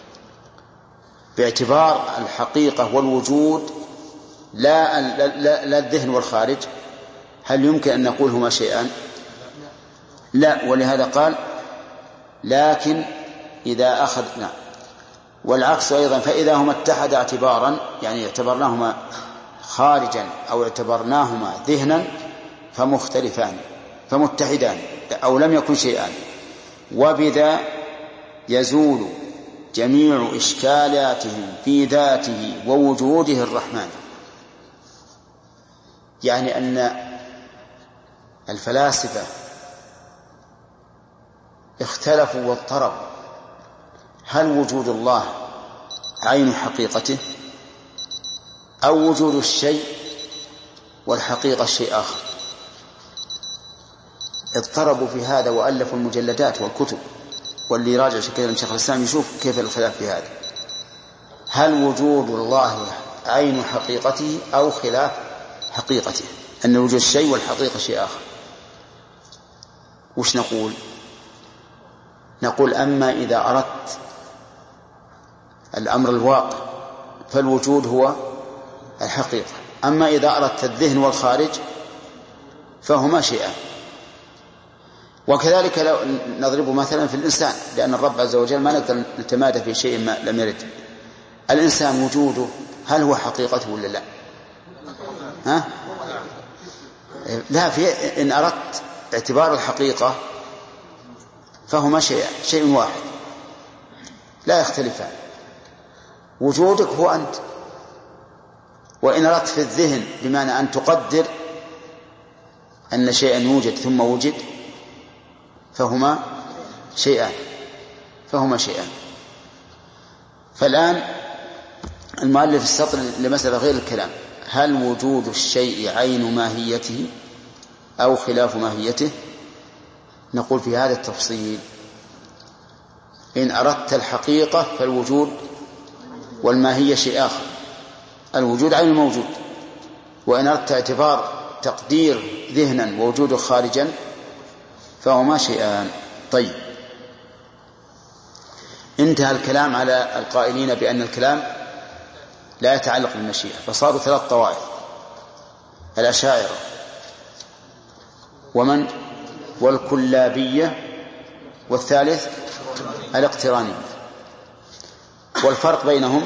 [SPEAKER 1] باعتبار الحقيقة والوجود لا, لا, لا الذهن والخارج، هل يمكن أن نقول هما شيئان؟ لا. ولهذا قال لكن إذا أخذ نعم. والعكس أيضا فإذا هما اتحدا اعتبارا، يعني اعتبرناهما خارجا أو اعتبرناهما ذهنا فمختلفان فمتحدان أو لم يكن شيئان، وبذا يزول جميع إشكالاتهم في ذاته ووجوده الرحمن. يعني أن الفلاسفة اختلفوا واضطربوا، هل وجود الله عين حقيقته أو وجود الشيء والحقيقة شيء آخر؟ اضطربوا في هذا وألفوا المجلدات والكتب، واللي يراجع كلام شيخ الإسلام يشوف كيف الخلاف في هذا. هل وجود الله عين حقيقته أو خلاف حقيقته، أن وجود الشيء والحقيقة شيء آخر؟ وش نقول؟ نقول أما إذا أردت الأمر الواقع فالوجود هو الحقيقة، أما إذا أردت الذهن والخارج فهما شيئان. وكذلك لو نضرب مثلا في الإنسان، لأن الرب عز وجل ما نقدر نتمادى في شيء ما لم يرد. الإنسان وجوده هل هو حقيقته ولا لا؟ ها؟ لا. في إن أردت اعتبار الحقيقة فهما شيء شيء واحد لا يختلفان. وجودك هو أنت. وإن أردت في الذهن بمعنى أن تقدر أن شيئا يوجد ثم وجد فهما شيئان فهما شيئان فالآن المؤلف السطر لمسألة غير الكلام: هل وجود الشيء عين ماهيته أو خلاف ماهيته؟ نقول في هذا التفصيل: إن أردت الحقيقة فالوجود والماهية شيء آخر، الوجود عين الموجود. وإن أردت اعتبار تقدير ذهنا ووجوده خارجا فهما شيئان. طيب، انتهى الكلام على القائلين بأن الكلام لا يتعلق بالمشيئة، فصاروا ثلاث طوائف: الأشاعرة ومن والكلابية والثالث الاقترانية. والفرق بينهم: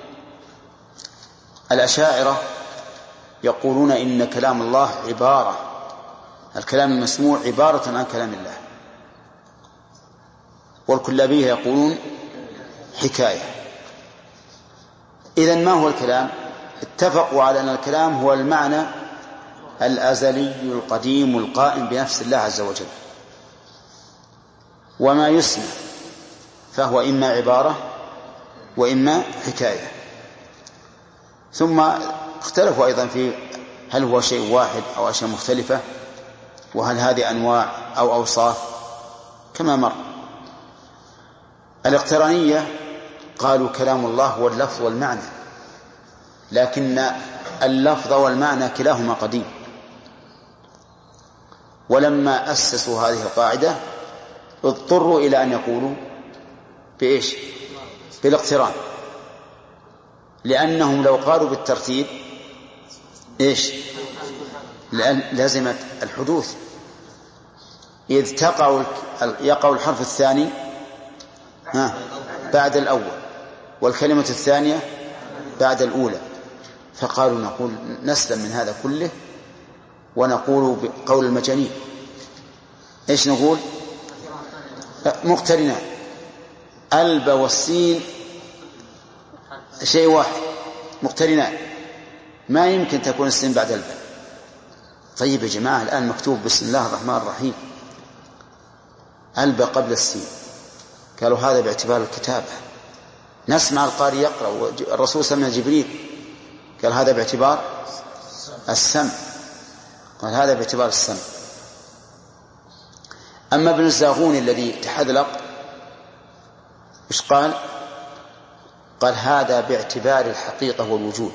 [SPEAKER 1] الأشاعرة يقولون إن كلام الله عبارة، الكلام المسموع عبارة عن كلام الله. والكلابية يقولون حكاية. إذن ما هو الكلام؟ اتفقوا على أن الكلام هو المعنى الأزلي القديم القائم بنفس الله عز وجل، وما يسمع فهو إما عبارة وإما حكاية. ثم اختلفوا أيضا في هل هو شيء واحد أو أشياء مختلفة، وهل هذه أنواع أو أوصاف كما مر. الاقترانية قالوا كلام الله هو اللفظ والمعنى، لكن اللفظ والمعنى كلاهما قديم، ولما أسسوا هذه القاعدة اضطروا إلى أن يقولوا بإيش؟ بالاقتران، لأنهم لو قالوا بالترتيب إيش؟ لازمت الحدوث، إذ تقع يقع الحرف الثاني ها بعد الأول والكلمة الثانية بعد الأولى. فقالوا نقول نسلم من هذا كله ونقول بقول المجانين. إيش نقول؟ مقترنان. الب والسين شيء واحد، مقترنان، ما يمكن تكون السين بعد الب. طيب يا جماعة، الآن مكتوب بسم الله الرحمن الرحيم، الب قبل السين. قالوا هذا باعتبار الكتابة، نسمع القارئ يقرأ والرسول سمع جبريل، قال هذا باعتبار السمع، قال هذا باعتبار السمع. أما ابن الزاغون الذي تحذلق إيش قال؟ قال هذا باعتبار الحقيقة والوجود،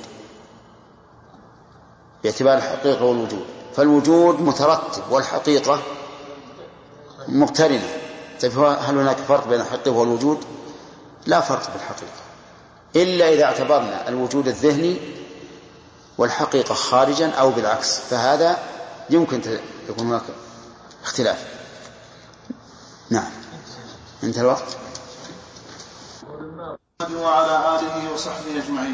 [SPEAKER 1] باعتبار الحقيقة والوجود، فالوجود مترتب والحقيقة مقترنة. طيب هل هناك فرق بين الحقيقة والوجود؟ لا فرق بالحقيقة، إلا إذا اعتبرنا الوجود الذهني والحقيقة خارجا أو بالعكس، فهذا يمكن يكون هناك اختلاف. نعم، انتهى الوقت.
[SPEAKER 5] وعلى آله وصحبه أجمعين.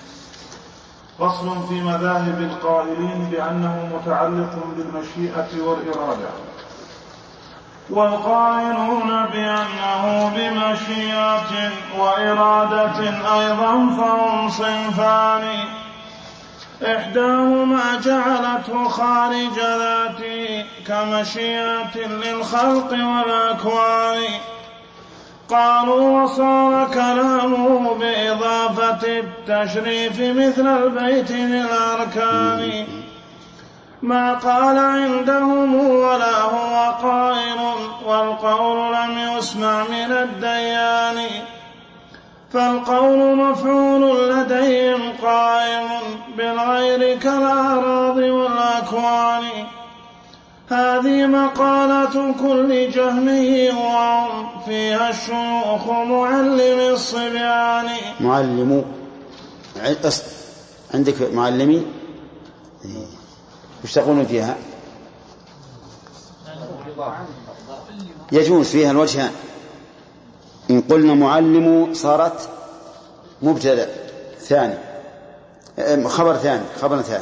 [SPEAKER 5] فصل في مذاهب القائلين بأنه متعلق بالمشيئة والإرادة. والقائلون بأنه بمشيئة وإرادة أيضا فهم صنفان: إحداهما جعلته خارج ذاته كمشيئة للخلق والأكوان. قالوا وصار كلامه بإضافة التشريف مثل البيت للأركان، ما قال عندهم ولا هو قائل، والقول لم يسمع من الديان. فالقول مفعول لديهم قائم بالغير كالأراضي والأكوان. هذه مقالة كل جهمي وهم فيها الشيوخ معلم الصبيان.
[SPEAKER 1] معلم عندك معلمي وش تقولون فيها؟ يجوز فيها الوجهان. إن قلنا معلم صارت مبتدأ ثاني، خبر ثاني خبر ثاني.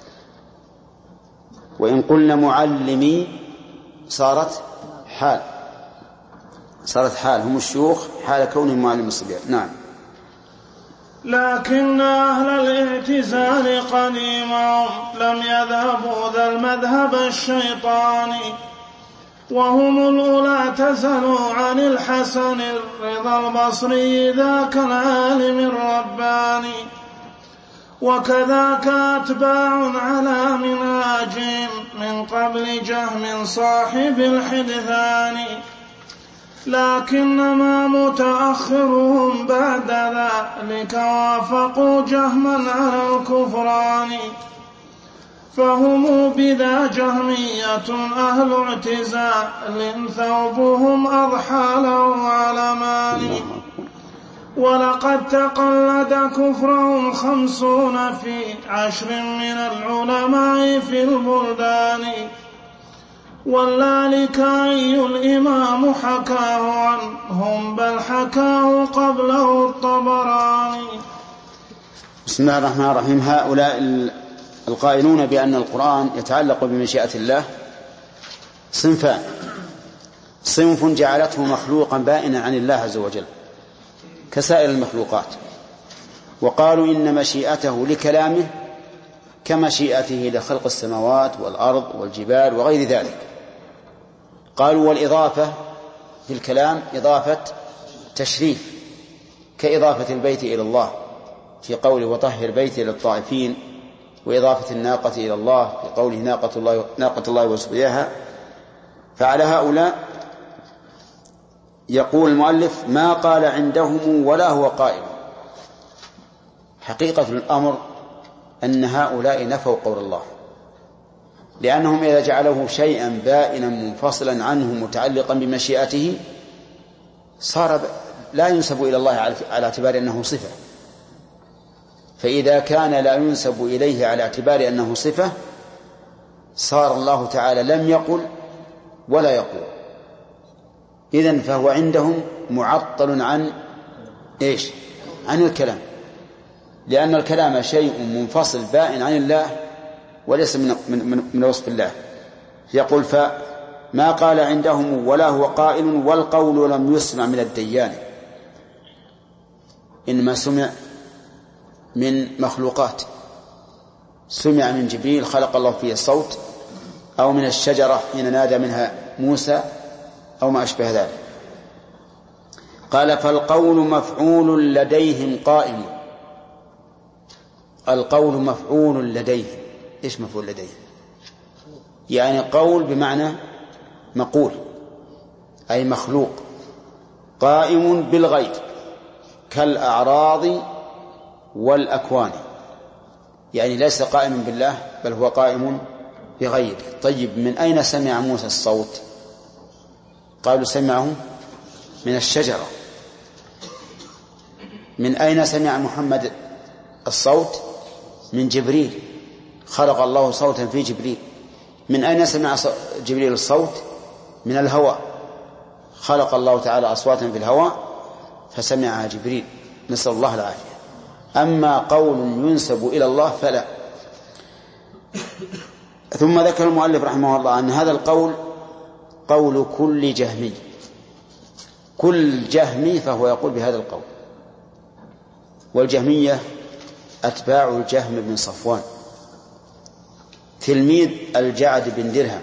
[SPEAKER 1] وإن قلنا معلمي صارت حال، صارت حال، هم الشيوخ حال كونهم معلم الصبيان. نعم.
[SPEAKER 5] لكن أهل الاعتزال قديمهم لم يذهبوا ذا المذهب الشيطاني، وهم الأولى اعتزلوا عن الحسن الرضا البصري ذاك العالم الرباني، وكذاك أتباع على منهاجهم من قبل جهم صاحب الحدثان، لكنما متأخرهم بعد ذلك وافقوا جهما على الكفران، فهم بذا جهمية أهل اعتزال ثوبهم أضحى له علمان، ولقد تقلد كفرهم خمسون في عشر من العلماء في البلدان، واللالكائي الإمام حكاه عنهم بل حكاه قبله الطبراني.
[SPEAKER 1] بسم الله الرحمن الرحيم. هؤلاء القائلون بأن القرآن يتعلق بمشيئة الله صنفان: صنف جعلته مخلوقا بائنا عن الله عز وجل كسائر المخلوقات، وقالوا إن مشيئته لكلامه كمشيئته لخلق السماوات والأرض والجبال وغير ذلك. قالوا والإضافة في الكلام إضافة تشريف، كإضافة البيت إلى الله في قوله وطهر بيتي للطائفين، وإضافة الناقة إلى الله في قوله ناقة الله, ناقة الله وسقياها. فعلى هؤلاء يقول المؤلف ما قال عندهم ولا هو قائل. حقيقة الأمر أن هؤلاء نفوا قول الله، لأنهم إذا جعلوه شيئا بائنا منفصلا عنه متعلقا بمشيئته صار لا ينسب إلى الله على اعتبار أنه صفة، فإذا كان لا ينسب إليه على اعتبار أنه صفة صار الله تعالى لم يقل ولا يقول، إذن فهو عندهم معطل عن إيش؟ عن الكلام، لأن الكلام شيء منفصل بائن عن الله وليس من, من, من وصف الله. يقول فما قال عندهم ولا هو قائل، والقول لم يسمع من الديان، إنما سمع من مخلوقات، سمع من جبريل خلق الله فيه الصوت، أو من الشجرة حين نادى منها موسى، أو ما أشبه ذلك. قال فالقول مفعول لديهم قائم. القول مفعول لديهم. إيش مفعول لديهم؟ يعني قول بمعنى مقول، أي مخلوق قائم بالغير كالأعراض والأكوان، يعني ليس قائما بالله بل هو قائم بغيره. طيب من أين سمع موسى الصوت؟ قالوا سمعه من الشجرة. من أين سمع محمد الصوت؟ من جبريل، خلق الله صوتا في جبريل. من أين سمع جبريل الصوت؟ من الهواء، خلق الله تعالى أصواتا في الهواء فسمعها جبريل، نسأل الله العافية. أما قول ينسب إلى الله فلا. ثم ذكر المؤلف رحمه الله أن هذا القول قول كل جهمي، كل جهمي فهو يقول بهذا القول. والجهمية أتباع الجهم بن صفوان تلميذ الجعد بن درهم،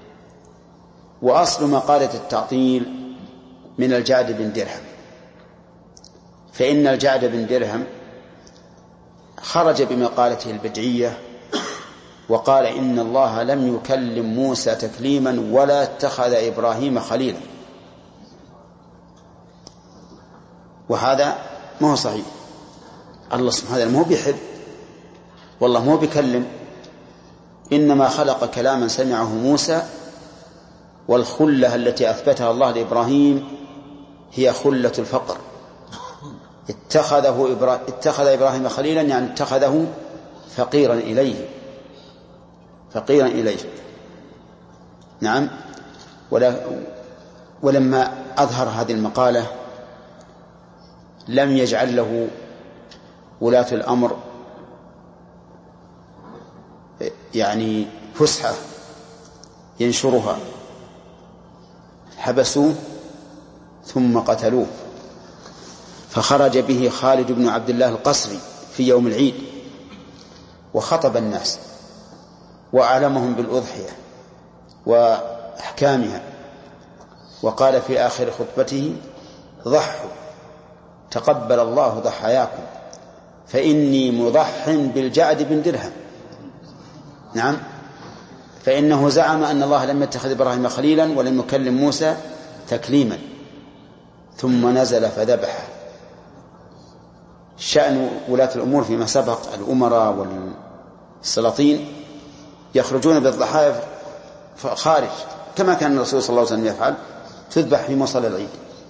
[SPEAKER 1] وأصل مقالة التعطيل من الجعد بن درهم، فإن الجعد بن درهم خرج بمقالته البدعية وقال إن الله لم يكلم موسى تكليما ولا اتخذ إبراهيم خليلا، وهذا ما هو صحيح. الله سبحانه وتعالى ما هو بيحب، والله ما هو بيكلم، إنما خلق كلاما سمعه موسى، والخلة التي أثبتها الله لإبراهيم هي خلة الفقر. اتخذه إبرا... اتخذ إبراهيم خليلا يعني اتخذه فقيرا إليه، فقيرا إليه. نعم. ولا... ولما أظهر هذه المقالة لم يجعل له ولاة الأمر يعني فسحة ينشرها، حبسوه ثم قتلوه. فخرج به خالد بن عبد الله القسري في يوم العيد وخطب الناس وأعلمهم بالأضحية وأحكامها، وقال في آخر خطبته: ضحوا تقبل الله ضحاياكم فإني مضح بالجعد بن درهم. نعم، فإنه زعم أن الله لم يتخذ إبراهيم خليلا ولم يكلم موسى تكليما، ثم نزل فذبح. شأن ولاة الأمور فيما سبق، الأمراء والسلاطين يخرجون بالضحايا خارج كما كان الرسول صلى الله عليه وسلم يفعل، تذبح في مصلى العيد.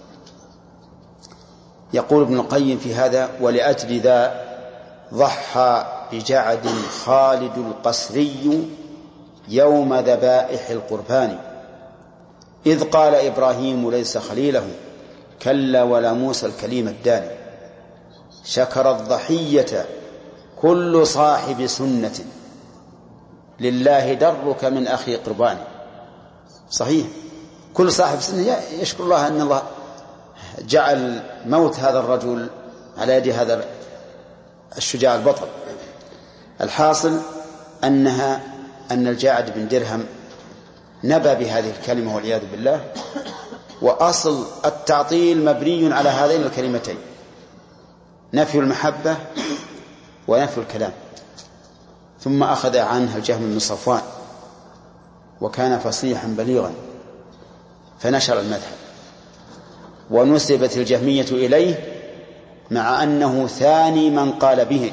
[SPEAKER 1] يقول ابن القيم في هذا: ولأجل ذا ضحى بجعد خالد القسري يوم ذبائح القربان، إذ قال إبراهيم ليس خليله كلا ولا موسى الكليم الداني، شكر الضحية كل صاحب سنة لله درك من أخي قربان. صحيح، كل صاحب سنة يشكر الله أن الله جعل موت هذا الرجل على يد هذا الشجاع البطل. الحاصل أنها أن الجاعد بن درهم نبى بهذه الكلمة والعياذ بالله، وأصل التعطيل مبني على هذين الكلمتين: نفي المحبة ونفي الكلام. ثم أخذ عنها الجهم بن صفوان وكان فصيحا بليغا فنشر المذهب، ونسبت الجهمية إليه مع أنه ثاني من قال به.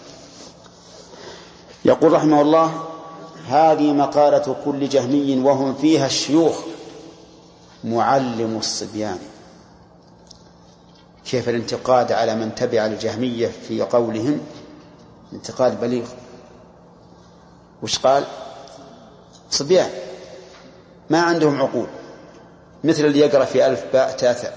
[SPEAKER 1] يقول رحمه الله: هذه مقالة كل جهمي وهم فيها الشيوخ معلم الصبيان. كيف الانتقاد على من تبع الجهمية في قولهم؟ انتقاد بليغ. وش قال؟ صبيان ما عندهم عقول، مثل اللي يقرأ في ألف باء تاثر،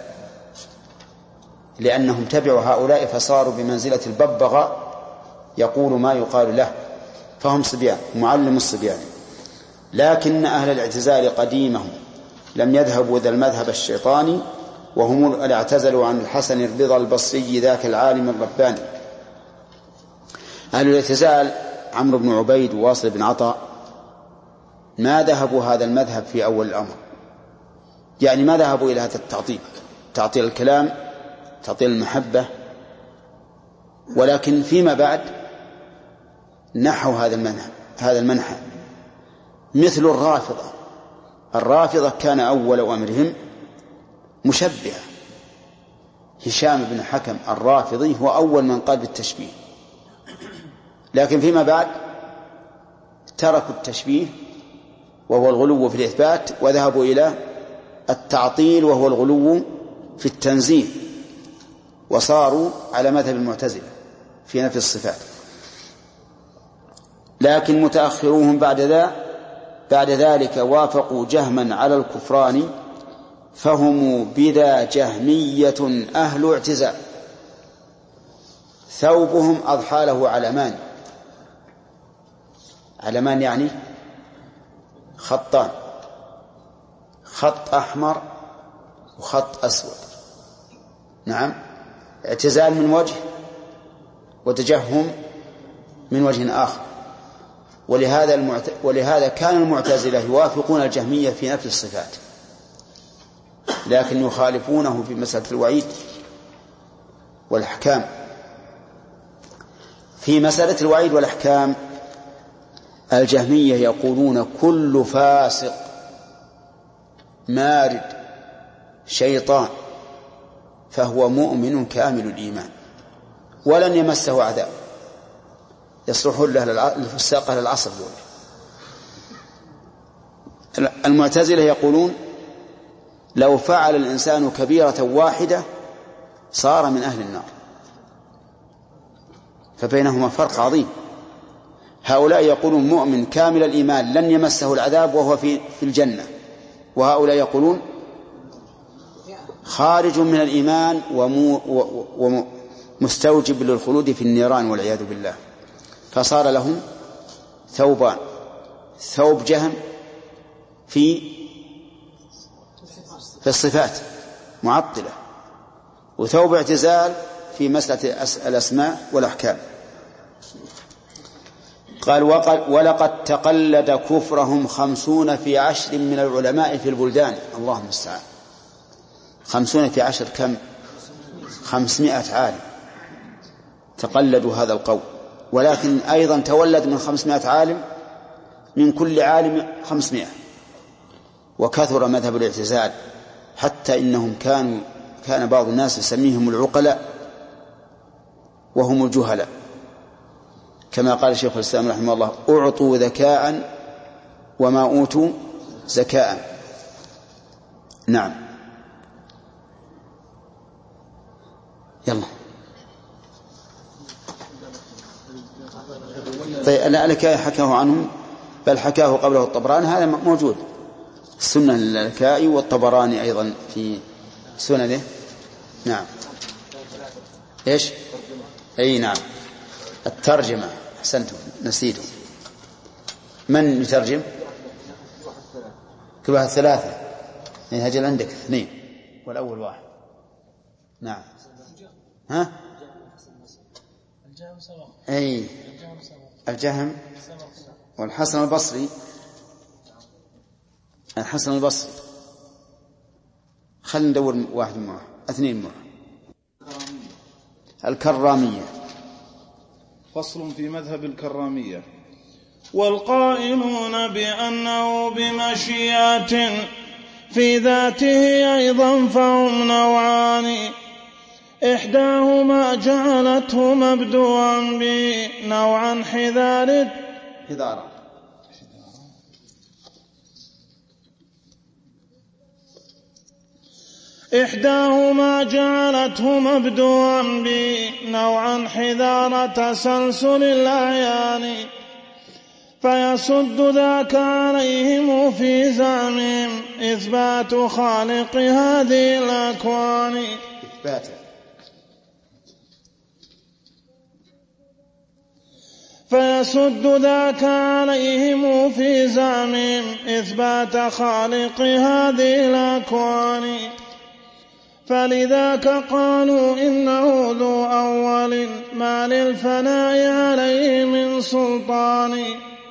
[SPEAKER 1] لأنهم تبعوا هؤلاء فصاروا بمنزلة الببغاء يقول ما يقال له، فهم صبيان، معلم الصبيان. لكن أهل الاعتزال قديمهم لم يذهبوا ذا المذهب الشيطاني، وهم اللي اعتزلوا عن الحسن الرضا البصري ذاك العالم الرباني. أهل الاعتزال عمرو بن عبيد وواصل بن عطاء ما ذهبوا هذا المذهب في أول الأمر، يعني ما ذهبوا إلى هذا التعطيل، تعطيل الكلام، تعطيل المحبة، ولكن فيما بعد نحوا هذا المنهج هذا المنحى، مثل الرافضة. الرافضة كان أول أمرهم مشبهة. هشام بن حكم الرافضي هو أول من قال بالتشبيه، لكن فيما بعد تركوا التشبيه وهو الغلو في الإثبات، وذهبوا إلى التعطيل وهو الغلو في التنزيه، وصاروا على مذهب المعتزلة في نفي الصفات. لكن متأخروهم بعد ذا بعد ذلك وافقوا جهما على الكفران، فهم بذا جهمية أهل اعتزال. ثوبهم أضحى له علمان، علمان يعني خطان، خط أحمر وخط أسود. نعم، اعتزال من وجه وتجهم من وجه آخر. ولهذا, المعت... ولهذا كان المعتزلة يوافقون الجهمية في نفي الصفات، لكن يخالفونه في مسألة الوعيد والأحكام. في مسألة الوعيد والأحكام الجهمية يقولون كل فاسق مارد شيطان فهو مؤمن كامل الإيمان ولن يمسه عذاب. يصلحون له الفساق أهل العصر دول. المعتزلة يقولون لو فعل الإنسان كبيرة واحدة صار من أهل النار، فبينهما فرق عظيم. هؤلاء يقولون مؤمن كامل الإيمان لن يمسه العذاب وهو في الجنة، وهؤلاء يقولون خارج من الإيمان ومستوجب للخلود في النيران والعياذ بالله. فصار لهم ثوبان: ثوب جهم في في الصفات معطلة، وثوب اعتزال في مسألة الأسماء والأحكام. قال ولقد تقلد كفرهم خمسون في عشر من العلماء في البلدان. اللهم المستعان. خمسون في عشر كم؟ خمسمائة عالم تقلدوا هذا القول، ولكن أيضا تولد من خمسمائة عالم من كل عالم خمسمائة، وكثر مذهب الاعتزال حتى إنهم كانوا كان بعض الناس يسميهم العقلاء وهم الجهلاء، كما قال شيخ الإسلام رحمه الله أعطوا ذكاء وما أوتوا زكاء. نعم. يلا. طيب الألكائي حكاه عنهم، بل حكاه قبله الطبراني، هذا موجود السنة الألكائي والطبراني أيضا في سننه. نعم. إيش؟ أي نعم الترجمة. أحسنتم نسيته. من يترجم؟ كل واحد ثلاثة، يعني هجل عندك اثنين والأول واحد. نعم. ها؟ أي الجهم والحسن البصري. الحسن البصري خلنا ندور واحد معه، اثنين معه. الكرامية.
[SPEAKER 5] فصل في مذهب الكرامية. والقائلون بأنه بمشيئة في ذاته أيضا فهم نوعان، إحداهما جعلته مبدوعا بنوعا حذار
[SPEAKER 1] حذارا
[SPEAKER 5] إحداهما جعلته مبدوعا بنوعا حذار تسلسل الأعيان، فيسد ذاك عليهم في زعمهم إثبات خالق هذه الأكوان.
[SPEAKER 1] إثبات
[SPEAKER 5] فيسد ذاك عليهم في زعمهم إثبات خالق هذه الأكوان، فلذاك قالوا إنه ذو أول ما للفناء عليه من سلطان،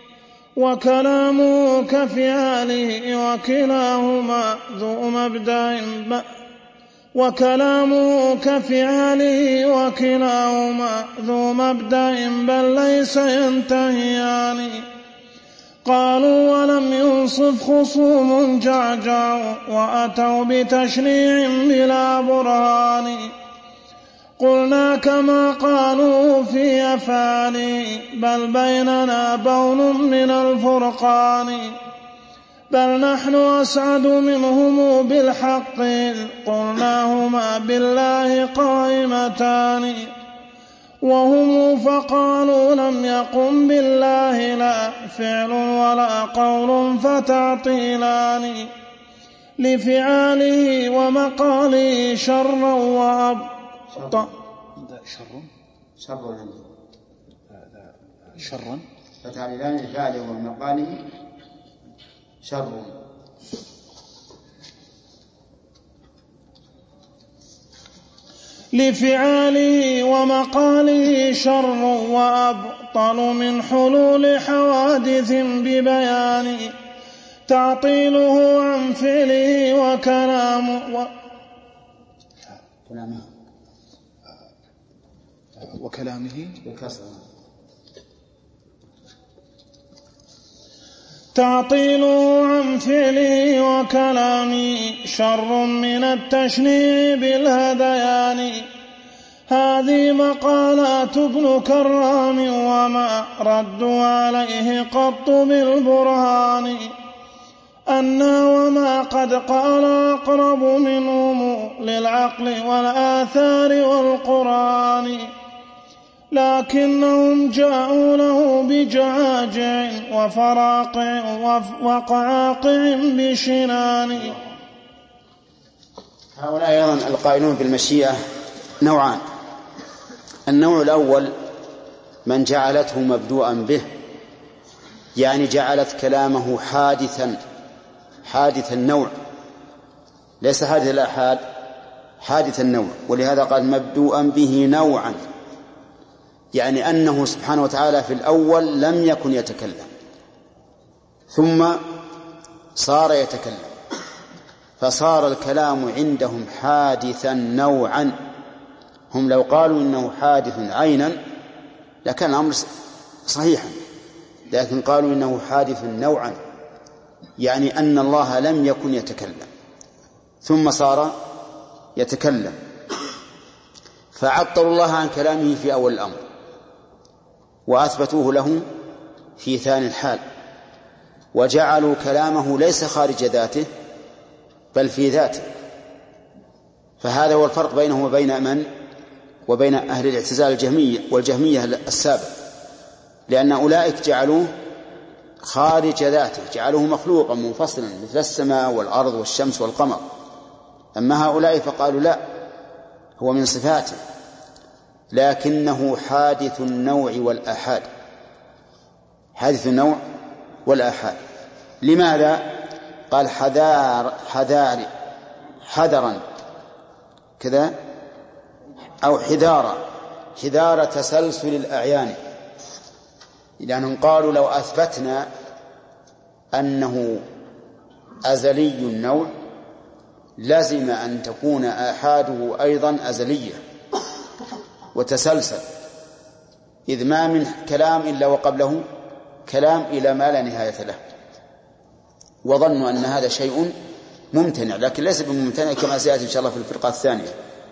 [SPEAKER 5] وكلامه كفعاله وكلاهما ذو مبدأ وكلامه كفعاله وكلاهما ذو مبدأ بل ليس ينتهيان. قالوا ولم ينصف خصوم جعجعوا وأتوا بتشريع بلا برهان، قلنا كما قالوا في أفعالي بل بيننا بون من الفرقان، بل نحن أسعد منهم بالحق قلناهما بالله قائمتان، وهم فقالوا لم يقم بالله لا فعل ولا قول فتعطيلان، لفعاله ومقاله شرا وأبطأ
[SPEAKER 1] شر شر
[SPEAKER 5] شرا
[SPEAKER 1] فتعليلان لفعاله ومقاله شر.
[SPEAKER 5] لفعاله ومقاله شر وأبطل من حلول حوادث ببيان، تعطيله عن فعله وكلامه و...
[SPEAKER 1] كلامه
[SPEAKER 5] وكلامه
[SPEAKER 1] بكسر.
[SPEAKER 5] تعطيله عن فعله وكلامه شر من التشنيع بالهذيان، هذه مقالات ابن كرام وما ردوا عليه قط بالبرهان، أنا وما قد قال أقرب منهم للعقل والآثار والقرآن، لكنهم جاءوا له بجعاجع وفراقع وقعاقع بشنان.
[SPEAKER 1] هؤلاء أيضا القائلون بالمشيئة نوعان. النوع الأول من جعلته مبدوءا به، يعني جعلت كلامه حادثا حادث النوع، ليس حادث الآحاد حادث النوع. ولهذا قال مبدوءا به نوعا، يعني أنه سبحانه وتعالى في الأول لم يكن يتكلم ثم صار يتكلم، فصار الكلام عندهم حادثا نوعا. هم لو قالوا إنه حادث عينا لكان الأمر صحيحا، لكن قالوا إنه حادث نوعا، يعني أن الله لم يكن يتكلم ثم صار يتكلم، فعطلوا الله عن كلامه في أول الأمر وأثبتوه له في ثاني الحال، وجعلوا كلامه ليس خارج ذاته بل في ذاته. فهذا هو الفرق بينه وبين من وبين أهل الاعتزال الجهمية والجهمية السابق، لأن أولئك جعلوه خارج ذاته، جعلوه مخلوقا منفصلا مثل السماء والأرض والشمس والقمر. أما هؤلاء فقالوا لا، هو من صفاته لكنه حادث النوع والآحاد، حادث النوع والآحاد. لماذا؟ قال حذار حذار حذرا كذا أو حذارا حذار تسلسل الأعيان، لأنهم قالوا لو أثبتنا أنه أزلي النوع لازم أن تكون آحاده أيضا أزلية وتسلسل، إذ ما من كلام إلا وقبله كلام إلى ما لا نهاية له. وظنوا أن هذا شيء ممتنع، لكن ليس بممتنع كما سيأتي إن شاء الله في الفرقة الثانية.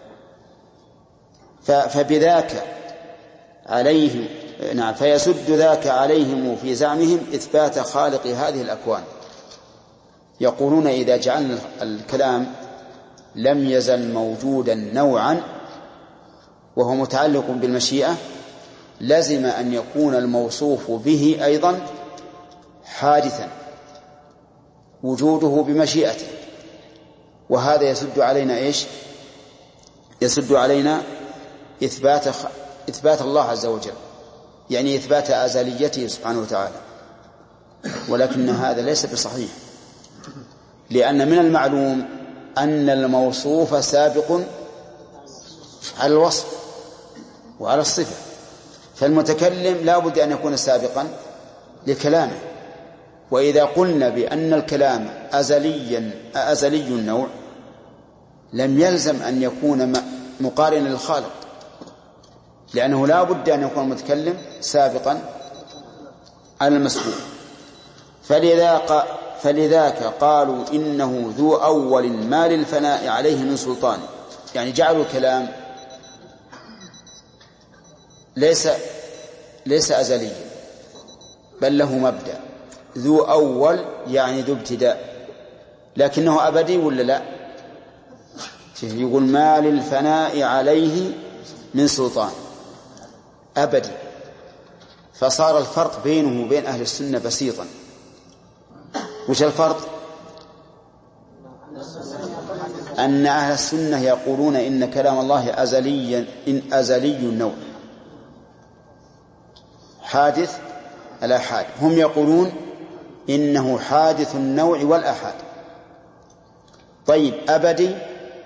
[SPEAKER 1] فبذاك عليهم نعم فيسد ذاك عليهم في زعمهم إثبات خالق هذه الأكوان. يقولون إذا جعلنا الكلام لم يزل موجودا نوعا وهو متعلق بالمشيئة لازم أن يكون الموصوف به أيضا حادثا وجوده بمشيئته، وهذا يسد علينا إيش؟ يسد علينا إثبات إثبات الله عز وجل، يعني إثبات أزليته سبحانه وتعالى. ولكن هذا ليس بصحيح، لأن من المعلوم أن الموصوف سابق على الوصف وعلى الصفة، فالمتكلم لا بد أن يكون سابقا لكلامه. وإذا قلنا بأن الكلام أزليا أزلي النوع لم يلزم أن يكون مقارنا للخالق، لأنه لا بد أن يكون المتكلم سابقا على المسبوق. فلذاك, فلذاك قالوا إنه ذو أول ما للفناء عليه من سلطان، يعني جعلوا الكلام ليس ليس أزليا بل له مبدأ، ذو أول يعني ذو ابتداء، لكنه أبدي ولا لا؟ يقول ما للفناء عليه من سلطان، أبدي. فصار الفرق بينه وبين أهل السنة بسيطا. وش الفرق؟ أن أهل السنة يقولون إن كلام الله أزلي إن أزلي النوع حادث الآحاد، هم يقولون إنه حادث النوع والآحاد. طيب أبدي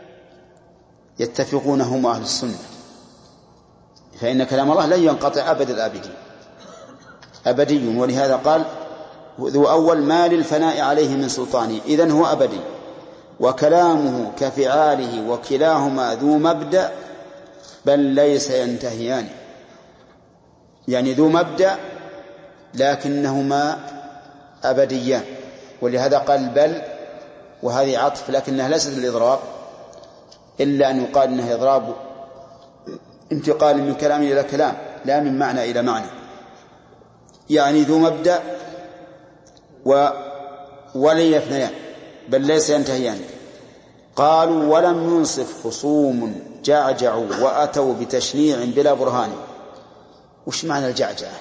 [SPEAKER 1] يتفقون هم أهل السنة، فإن كلام الله لن ينقطع أبد الآبدين، أبدي. ولهذا قال ذو أول ما للفناء عليه من سلطانه، إذن هو أبدي. وكلامه كفعاله وكلاهما ذو مبدأ بل ليس ينتهيان، يعني ذو مبدأ لكنهما أبديان. ولهذا قال بل، وهذه عطف لكنها ليست الإضراب، إلا أن يقال إنها إضراب انتقال من كلام إلى كلام لا من معنى إلى معنى، يعني ذو مبدأ و ولن يفنيان بل ليس ينتهيان. قالوا ولم ينصف خصوم جعجعوا وأتوا بتشنيع بلا برهان. وش معنى الجعجعة؟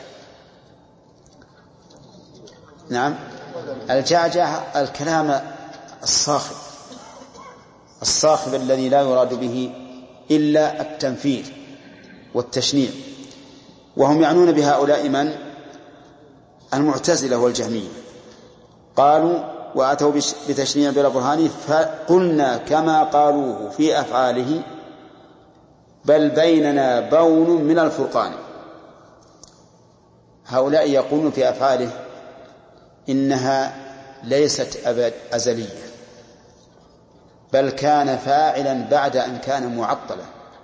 [SPEAKER 1] نعم الجعجعة الكلام الصاخب الصاخب الذي لا يراد به إلا التنفير والتشنيع. وهم يعنون بهؤلاء من؟ المعتزلة والجهمية. قالوا وأتوا بتشنيع بلا برهان فقلنا كما قالوه في أفعاله بل بيننا بون من الفرقان. هؤلاء يقولون في أفعاله إنها ليست أبد أزلية، بل كان فاعلا بعد أن كان معطلا.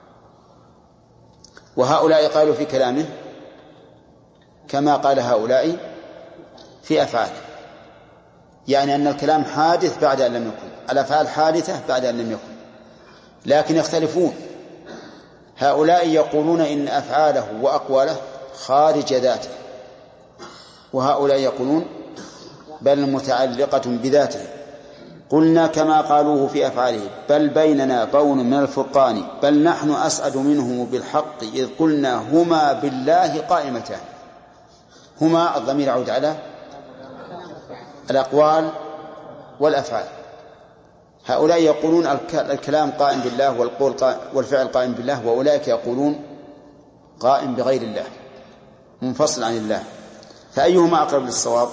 [SPEAKER 1] وهؤلاء قالوا في كلامه كما قال هؤلاء في أفعاله، يعني أن الكلام حادث بعد أن لم يكن، الأفعال حادثة بعد أن لم يكن، لكن يختلفون. هؤلاء يقولون إن أفعاله وأقواله خارج ذاته، وهؤلاء يقولون بل متعلقة بذاته. قلنا كما قالوه في أفعاله بل بيننا بون من الفرقان بل نحن أسعد منهم بالحق إذ قلنا هما بالله قائمتان. هما الضمير يعود على الأقوال والأفعال. هؤلاء يقولون الكلام قائم بالله والقول قائم والفعل قائم بالله، وأولئك يقولون قائم بغير الله منفصل عن الله. فأيهما أقرب للصواب؟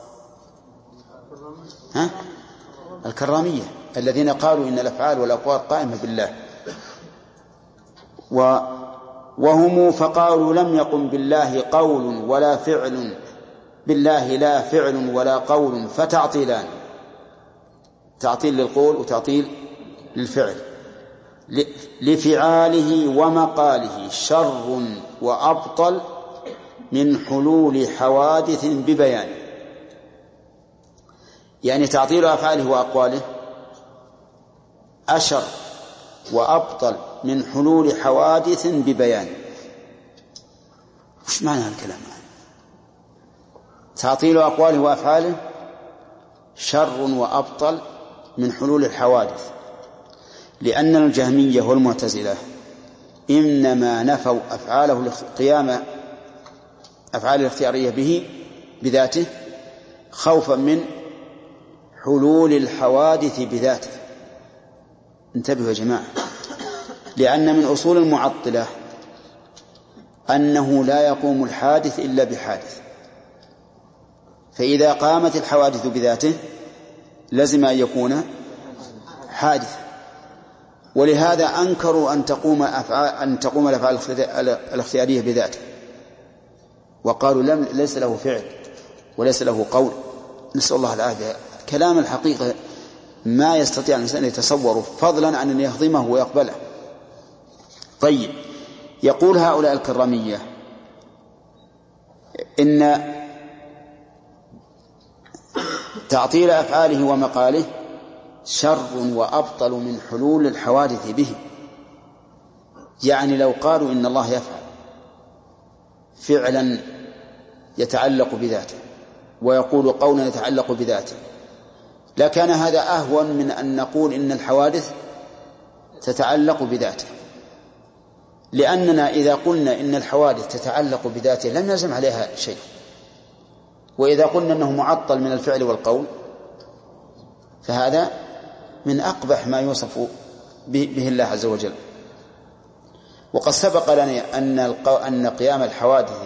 [SPEAKER 1] ها؟ الكرامية الذين قالوا إن الأفعال والأقوال قائمة بالله. و وهم فقالوا لم يقم بالله قول ولا فعل، بالله لا فعل ولا قول، فتعطيلان، تعطيل للقول وتعطيل للفعل. لفعاله ومقاله شر وأبطل من حلول حوادث ببيان. يعني تعطيل أفعاله وأقواله أشر وأبطل من حلول حوادث ببيان. وش معنى الكلام؟ تعطيل أقواله وأفعاله شر وأبطل من حلول الحوادث، لأن الجهمية والمعتزلة إنما نفوا أفعاله القيام أفعال الاختيارية به بذاته خوفا من حلول الحوادث بذاته. انتبهوا يا جماعة، لأن من أصول المعطلة أنه لا يقوم الحادث إلا بحادث، فإذا قامت الحوادث بذاته لازم أن يكون حادث. ولهذا أنكروا أن تقوم أفعال أن تقوم الأفعال الاختيارية بذاته، وقالوا لم ليس له فعل وليس له قول. نسأل الله العافية. كلام الحقيقة ما يستطيع الإنسان يتصوره، فضلا عن أن يهضمه ويقبله. طيب، يقول هؤلاء الكرامية إن تعطيل أفعاله ومقاله شر وأبطل من حلول الحوادث به. يعني لو قالوا إن الله يفعل فعلا يتعلق بذاته ويقول قولا يتعلق بذاته لكان هذا أهون من أن نقول إن الحوادث تتعلق بذاته، لأننا إذا قلنا إن الحوادث تتعلق بذاته لم يلزم عليها شيء، وإذا قلنا أنه معطل من الفعل والقول فهذا من أقبح ما يوصف به الله عز وجل. وقد سبق لنا أن أن قيام الحوادث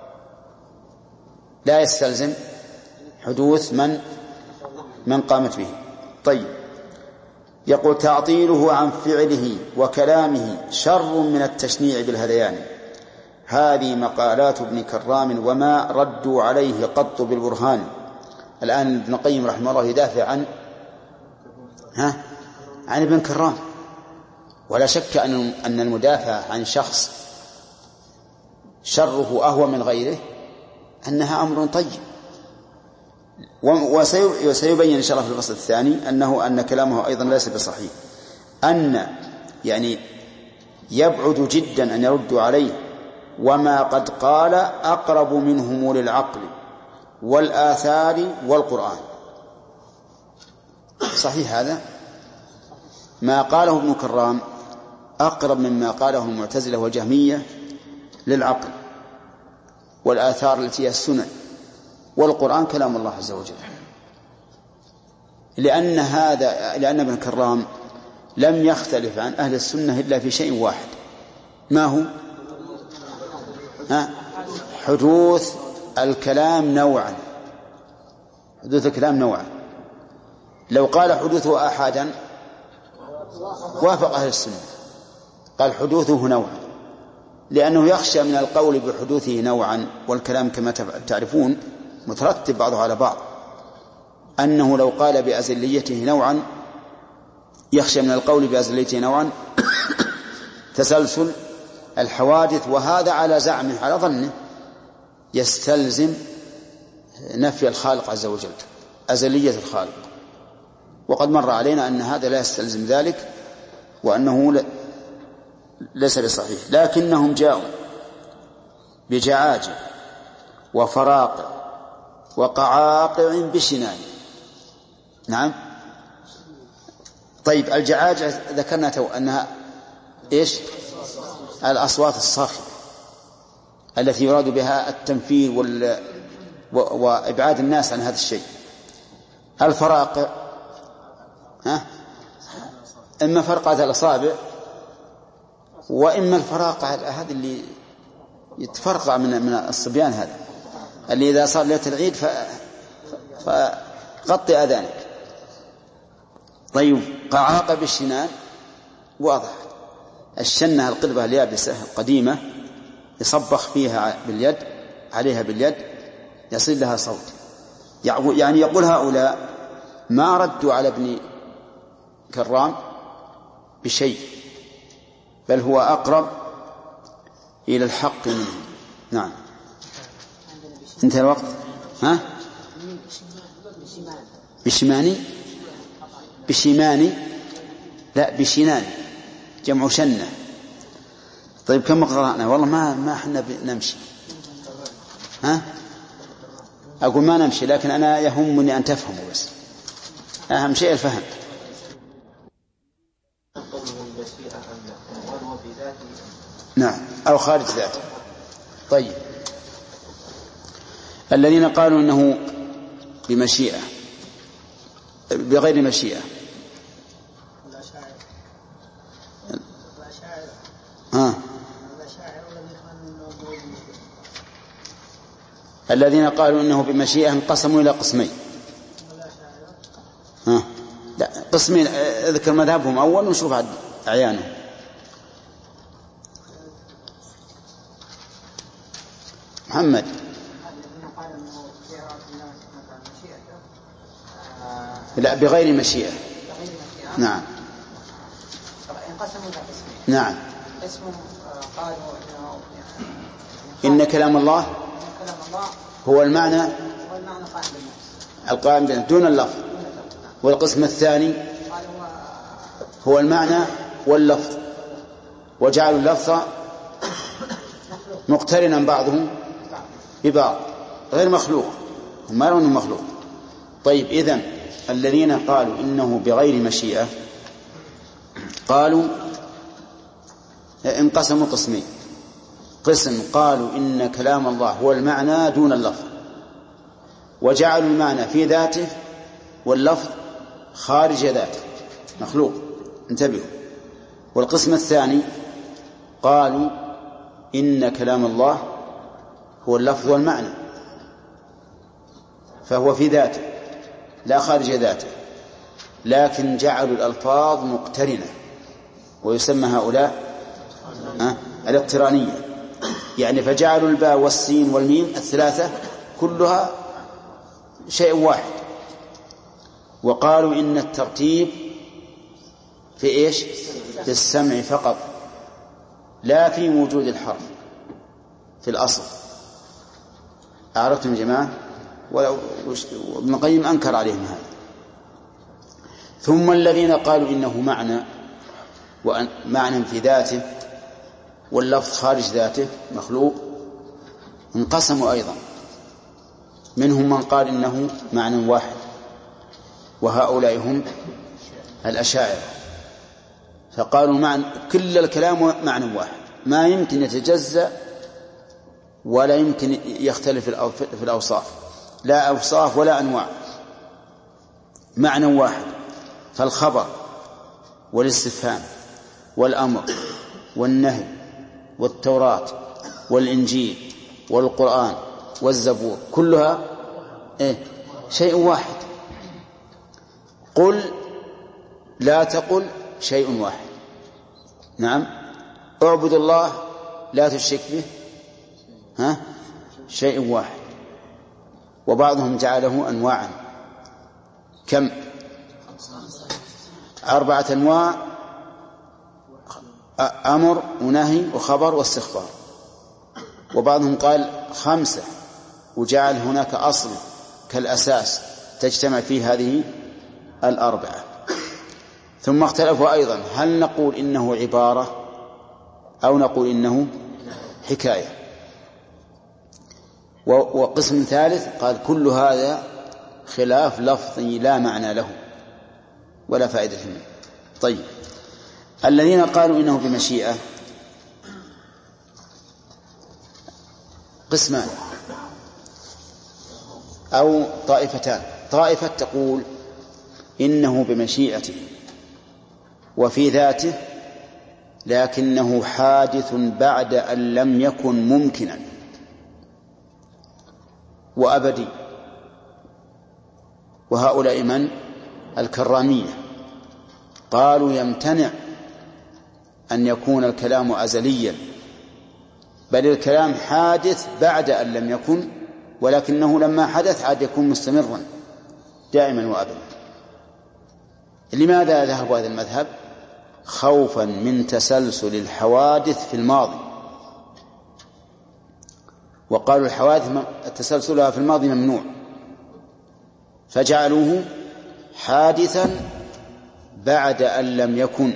[SPEAKER 1] لا يستلزم حدوث من من قامت به. طيب، يقول تعطيله عن فعله وكلامه شر من التشنيع بالهذيان. هذه مقالات ابن كرام وما ردوا عليه قط بالبرهان. الآن ابن القيم رحمه الله يدافع عن ها عن ابن كرام، ولا شك أن أن المدافع عن شخص شره أهوى من غيره أنها أمر طيب. وسيبين إن شاء الله في الفصل الثاني أنه أن كلامه أيضا ليس بصحيح، أن يعني يبعد جدا أن يردوا عليه، وما قد قال أقرب منهم للعقل والآثار والقرآن. صحيح هذا؟ ما قاله ابن كرام أقرب مما قاله المعتزلة والجهمية للعقل والآثار التي هي السنن، والقرآن كلام الله عز وجل. لأن هذا لأن ابن كرام لم يختلف عن أهل السنة إلا في شيء واحد، ما هو؟ ها؟ حدوث الكلام نوعا، حدوث الكلام نوعا. لو قال حدوثه آحادا وافق أهل السنة، قال حدوثه نوعا، لأنه يخشى من القول بحدوثه نوعا، والكلام كما تعرفون مترتب بعضه على بعض، أنه لو قال بأزليته نوعا يخشى من القول بأزليته نوعا تسلسل الحوادث، وهذا على زعمه على ظنه يستلزم نفي الخالق عز وجل، أزلية الخالق، وقد مر علينا أن هذا لا يستلزم ذلك، وأنه ليس بصحيح. لكنهم جاءوا بجعاجع وفراقع وقعاقع بشنان. نعم. طيب الجعاجع ذكرنا تو أنها إيش؟ الأصوات الصاخبة التي يراد بها التنفير وال... وإبعاد الناس عن هذا الشيء. الفراقع ها؟ إما فرقعة الأصابع، وإما الفراقع هذا اللي يتفرقع من من الصبيان، هذا اللي إذا صار ليلة العيد ف... فغطي أذانك. طيب قعاقع بالشنان واضح، الشنة القلبة اليابسة القديمة يصبخ فيها باليد عليها باليد يصل لها صوت. يعني يقول هؤلاء ما ردوا على ابن كرام بشيء، بل هو أقرب إلى الحق منه. نعم. انتهى الوقت. ها؟ بشماني بشماني لا بشناني جمع شنة. طيب كم قرأنا؟ والله ما ما احنا نمشي. ها؟ أقول ما نمشي، لكن أنا يهمني أن تفهموا بس، أهم شيء الفهم. نعم، أو خارج ذاته. طيب الذين قالوا إنه بمشيئة بغير مشيئة، ها الذين قالوا إنه بمشيئة انقسموا إلى قسمين. ها لا قسمين، اذكر مذهبهم أول ونشوف عد أعيانهم. محمد. لا بغير مشيئة. نعم. نعم. قالوا إن كلام الله هو المعنى القائم دون اللفظ. والقسم الثاني هو المعنى واللفظ، وجعلوا اللفظ مقترنا بعضهم ببعض غير مخلوق، هم ما يرون مخلوق. طيب إذن الذين قالوا إنه بغير مشيئة قالوا انقسموا قسمين. قسم قالوا إن كلام الله هو المعنى دون اللفظ، وجعلوا المعنى في ذاته واللفظ خارج ذاته مخلوق. انتبهوا. والقسم الثاني قالوا إن كلام الله هو اللفظ والمعنى، فهو في ذاته لا خارج ذاته، لكن جعلوا الألفاظ مقترنة، ويسمى هؤلاء أه؟ الاقترانية. يعني فجعلوا الباء والسين والميم الثلاثة كلها شيء واحد، وقالوا إن الترتيب في إيش؟ في السمع فقط، لا في وجود الحرف في الأصل. أعرفتم يا جماعة؟ وابن القيم أنكر عليهم هذا. ثم الذين قالوا إنه معنى ومعنى في ذاته واللفظ خارج ذاته مخلوق انقسموا أيضا. منهم من قال إنه معنى واحد، وهؤلاء هم الأشاعرة، فقالوا معنى كل الكلام معنى واحد، ما يمكن يتجزأ ولا يمكن يختلف في الأوصاف، لا أوصاف ولا أنواع، معنى واحد. فالخبر والاستفهام والأمر والنهي والتوراة والإنجيل والقرآن والزبور كلها إيه؟ شيء واحد. قل لا تقل شيء واحد. نعم. اعبد الله لا تشرك به ها شيء واحد. وبعضهم جعله أنواعا. كم؟ أربعة أنواع: أمر ونهي وخبر واستخبار. وبعضهم قال خمسة وجعل هناك أصل كالأساس تجتمع فيه هذه الأربعة. ثم اختلفوا أيضا هل نقول إنه عبارة أو نقول إنه حكاية. وقسم ثالث قال كل هذا خلاف لفظي لا معنى له ولا فائدة منه. طيب، الذين قالوا إنه بمشيئة قسمان أو طائفتان. طائفة تقول إنه بمشيئته وفي ذاته، لكنه حادث بعد أن لم يكن ممكنا وأبدي. وهؤلاء من؟ الكرامية. قالوا يمتنع أن يكون الكلام أزليا، بل الكلام حادث بعد أن لم يكن، ولكنه لما حدث عاد يكون مستمرا دائما وأبدا. لماذا ذهبوا هذا المذهب؟ خوفا من تسلسل الحوادث في الماضي. وقالوا الحوادث تسلسلها في الماضي ممنوع، فجعلوه حادثا بعد أن لم يكن.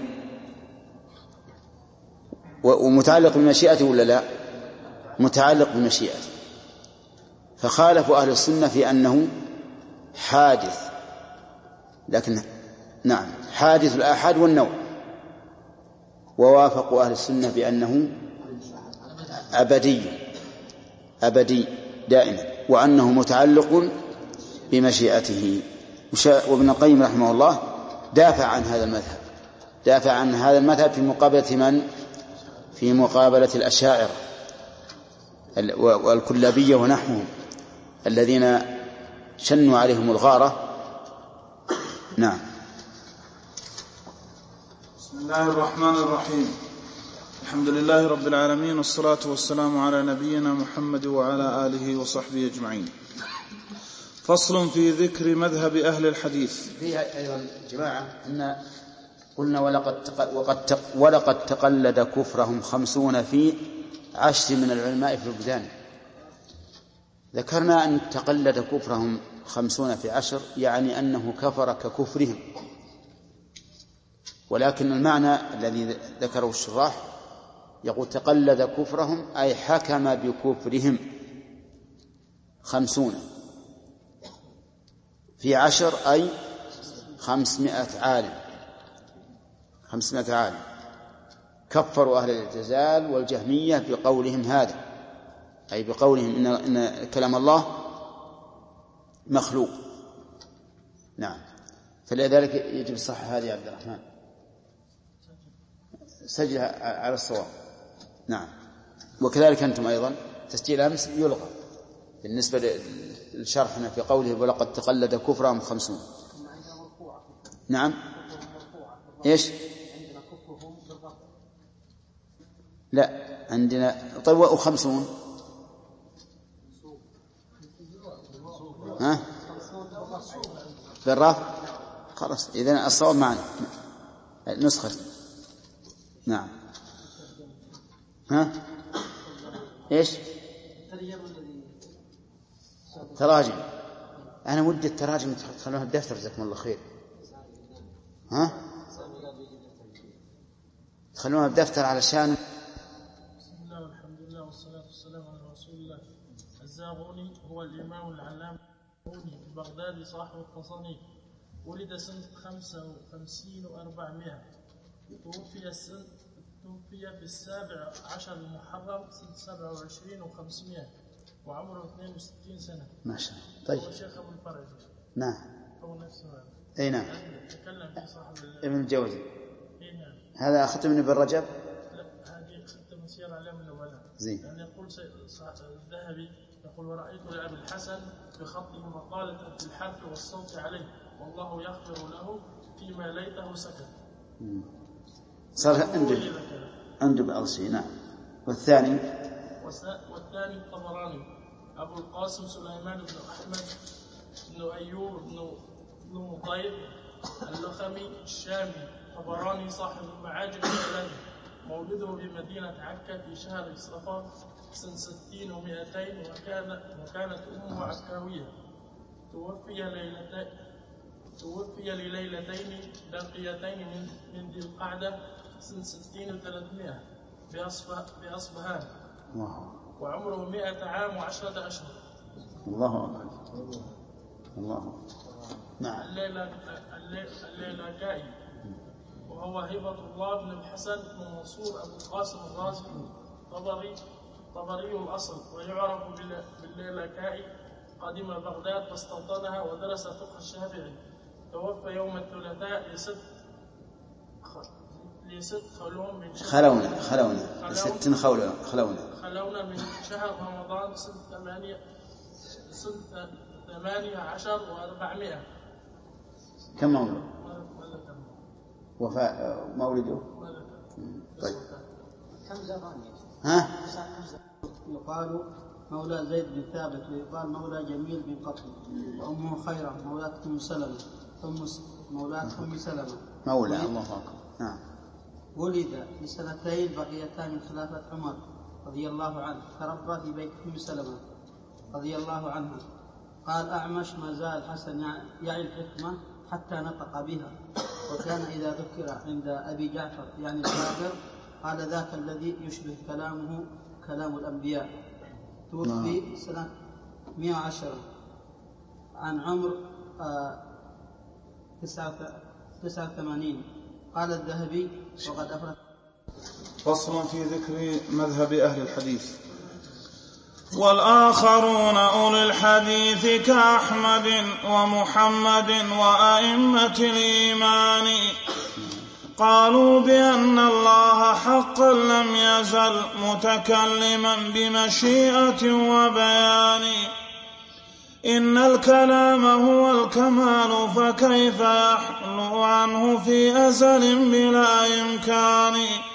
[SPEAKER 1] ومتعلق بمشيئته ولا لا؟ متعلق بمشيئته. فخالفوا أهل السنة في أنه حادث، لكن نعم حادث الآحاد والنوع. ووافقوا أهل السنة بأنه أبدي أبدي دائما، وأنه متعلق بمشيئته. وابن القيم رحمه الله دافع عن هذا المذهب، دافع عن هذا المذهب في مقابلة من؟ في مقابلة الأشاعرة والكلابية ونحوهم الذين شنوا عليهم الغارة. نعم.
[SPEAKER 5] بسم الله الرحمن الرحيم. الحمد لله رب العالمين، والصلاة والسلام على نبينا محمد وعلى آله وصحبه أجمعين. فصل في ذكر مذهب أهل الحديث.
[SPEAKER 1] فيها أيضا جماعة أن قلنا ولقد, تق... وقد, ولقد تقلد كفرهم خمسون في عشر من العلماء في البلدان. ذكرنا أن تقلد كفرهم خمسون في عشر يعني أنه كفر ككفرهم، ولكن المعنى الذي ذكره الشراح يقول تقلد كفرهم أي حكم بكفرهم خمسون في عشر أي خمسمائة عالم. خمسمائة عالم كفروا أهل الاعتزال والجهمية بقولهم هذا، أي بقولهم إن, إن كلام الله مخلوق. نعم. فلذلك يجب الصحة هذه يا عبد الرحمن، سجل على الصواب. نعم. وكذلك أنتم أيضا تسجيل أمس يلغى بالنسبة لشرحنا في قوله ولقد تقلد كفرهم خمسون. نعم. إيش؟ لا عندنا. طيب وخمسون ها بالرافع خلاص. إذن الصواب معنا نسخة. نعم. ها إيش؟ تراجم. أنا ودي التراجم تخلوها بدفتر جزاكم الله خير. ها تخلوها بدفتر علشان.
[SPEAKER 6] بسم الله والحمد لله والصلاة والسلام على رسول الله. الزاغوني هو الإمام العلامة في بغداد صاحب التصانيف. ولد سنة خمسة وخمسين وأربعمائة. توفي السنة توفي في السابع عشر المحرم سنة سبعة وعشرين وخمسمائة وعمره اثنين وستين سنة.
[SPEAKER 1] ما شاء الله. طيب.
[SPEAKER 6] هو شيخ أبو الفرج.
[SPEAKER 1] نعم.
[SPEAKER 6] هو نفسه.
[SPEAKER 1] أي نعم.
[SPEAKER 6] تكلم في صاحب
[SPEAKER 1] ابن الجوزي.
[SPEAKER 6] أي نعم.
[SPEAKER 1] هذا ختم ابن رجب.
[SPEAKER 6] لا هذه ختم سير علام النبلاء.
[SPEAKER 1] زين.
[SPEAKER 6] يعني يقول الذهبي يقول ورأيت لأبي الحسن بخطه مقالة في الحرف والصوت عليه والله يغفر له فيما ليته سكت.
[SPEAKER 1] صار عنده عنده بعض الشيء. نعم. والثاني
[SPEAKER 6] والثاني الطبراني أبو القاسم سليمان بن أحمد بن أيوب بن مطيب اللخمي الشامي طبراني صاحب المعاجم الثلاثة، مولده بمدينة عكا في شهر صفر سنة ستين ومئتين، وكان وكانت أمه عكاوية. توفي ليلتين توفي لليلتين باقيتين من من ذي القعدة سنة ستين وثلاثمائة بأصبهان، وعمره مئة عام وعشرة أشهر.
[SPEAKER 1] الله أكبر. الله أكبر. نعم.
[SPEAKER 6] الليلكائي وهو هبة الله بن الحسن بن منصور أبو القاسم الرازي طبري طبري الأصل، ويعرف بالليلكائي. قدم بغداد فاستوطنها ودرس فقه الشافعي. توفى يوم الثلاثاء لست لست خلون من شهر
[SPEAKER 1] خلونا خلونا لست خلونا خلونا
[SPEAKER 6] خلونا من شهر رمضان سنة ثمانية سنة ثمانية عشر وأربعمائة.
[SPEAKER 1] كم مولد؟ وفاء مولده؟ طيب. ها؟
[SPEAKER 7] يقال مولى زيد بن ثابت، ويقال مولى جميل بن قطن، وأمه خيرة مولاة أم سلمة ثم مولاة أم سلمة
[SPEAKER 1] مولى. الله أكبر. نعم.
[SPEAKER 7] ولد لسنتين بقيتان من خلافة عمر رضي الله عنه، تربى في بيت أم سلمة رضي الله عنها. قال أعمش: ما زال الحسن يعي الحكمة حتى نطق بها، وكان إذا ذكر عند أبي جعفر يعني الكافر قال: ذاك الذي يشبه كلامه كلام الأنبياء. توفي سنة مئة وعشرة عن عمر تسعة وثمانين. قال الذهبي: وقد أفرد.
[SPEAKER 5] فصل في ذكر مذهب أهل الحديث. والآخرون أولي الحديث كأحمد ومحمد وأئمة الإيمان قالوا بأن الله حقا لم يزل متكلما بمشيئة وبيان. إن الكلام هو الكمال فكيف يحلو عنه في أزل بلا إمكان.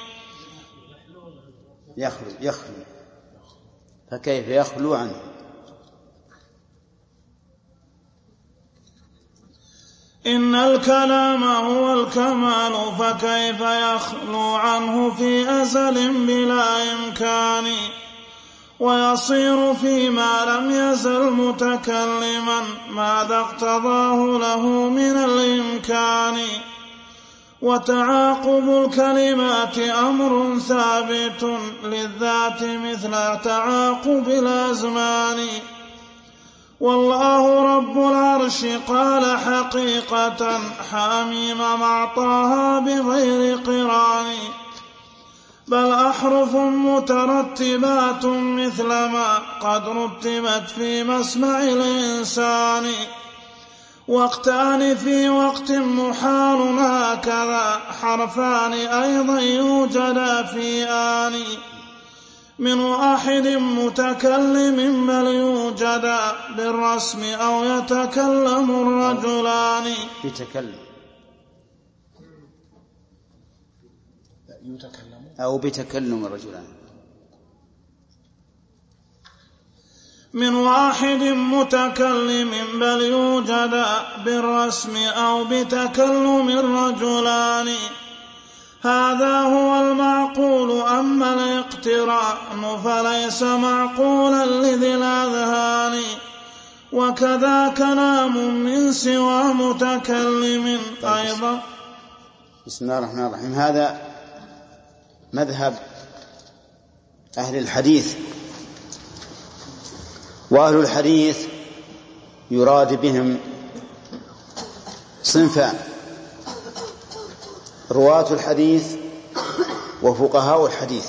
[SPEAKER 1] يخلو يخلو فكيف يخلو عنه.
[SPEAKER 5] إن الكلام هو الكمال فكيف يخلو عنه في أزل بلا إمكان. ويصير فيما لم يزل متكلما ماذا اقتضاه له من الإمكان. وتعاقب الكلمات أمر ثابت للذات مثل تعاقب الأزمان. والله رب العرش قال حقيقة حميم معطاها بغير قران. بل أحرف مترتبات مثل ما قد رتبت في مسمع الإنسان. وقتان في وقت محال هكذا حرفان أيضا يوجدا في آن. من واحد متكلم بل يوجدا بالرسم أو يتكلم الرجلان.
[SPEAKER 1] يتكلم
[SPEAKER 2] يتكلم
[SPEAKER 1] أو بتكلم الرجلان.
[SPEAKER 5] من واحد متكلم بل يوجد بالرسم أو بتكلم الرجلان. هذا هو المعقول. أما الاقتران فليس معقولا لذي الأذهان. وكذا كلام من سوى متكلم أيضا.
[SPEAKER 1] بسم الله الرحمن الرحيم. هذا مذهب أهل الحديث. وأهل الحديث يراد بهم صنفان: رواة الحديث وفقهاء الحديث.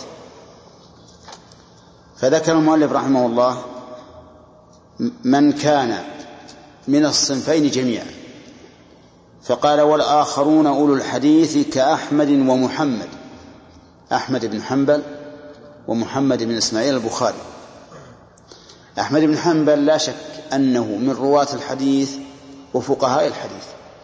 [SPEAKER 1] فذكر المؤلف رحمه الله من كان من الصنفين جميعا، فقال: والآخرون أولو الحديث كأحمد ومحمد، أحمد بن حنبل ومحمد بن إسماعيل البخاري. أحمد بن حنبل لا شك أنه من رواة الحديث وفقهاء الحديث،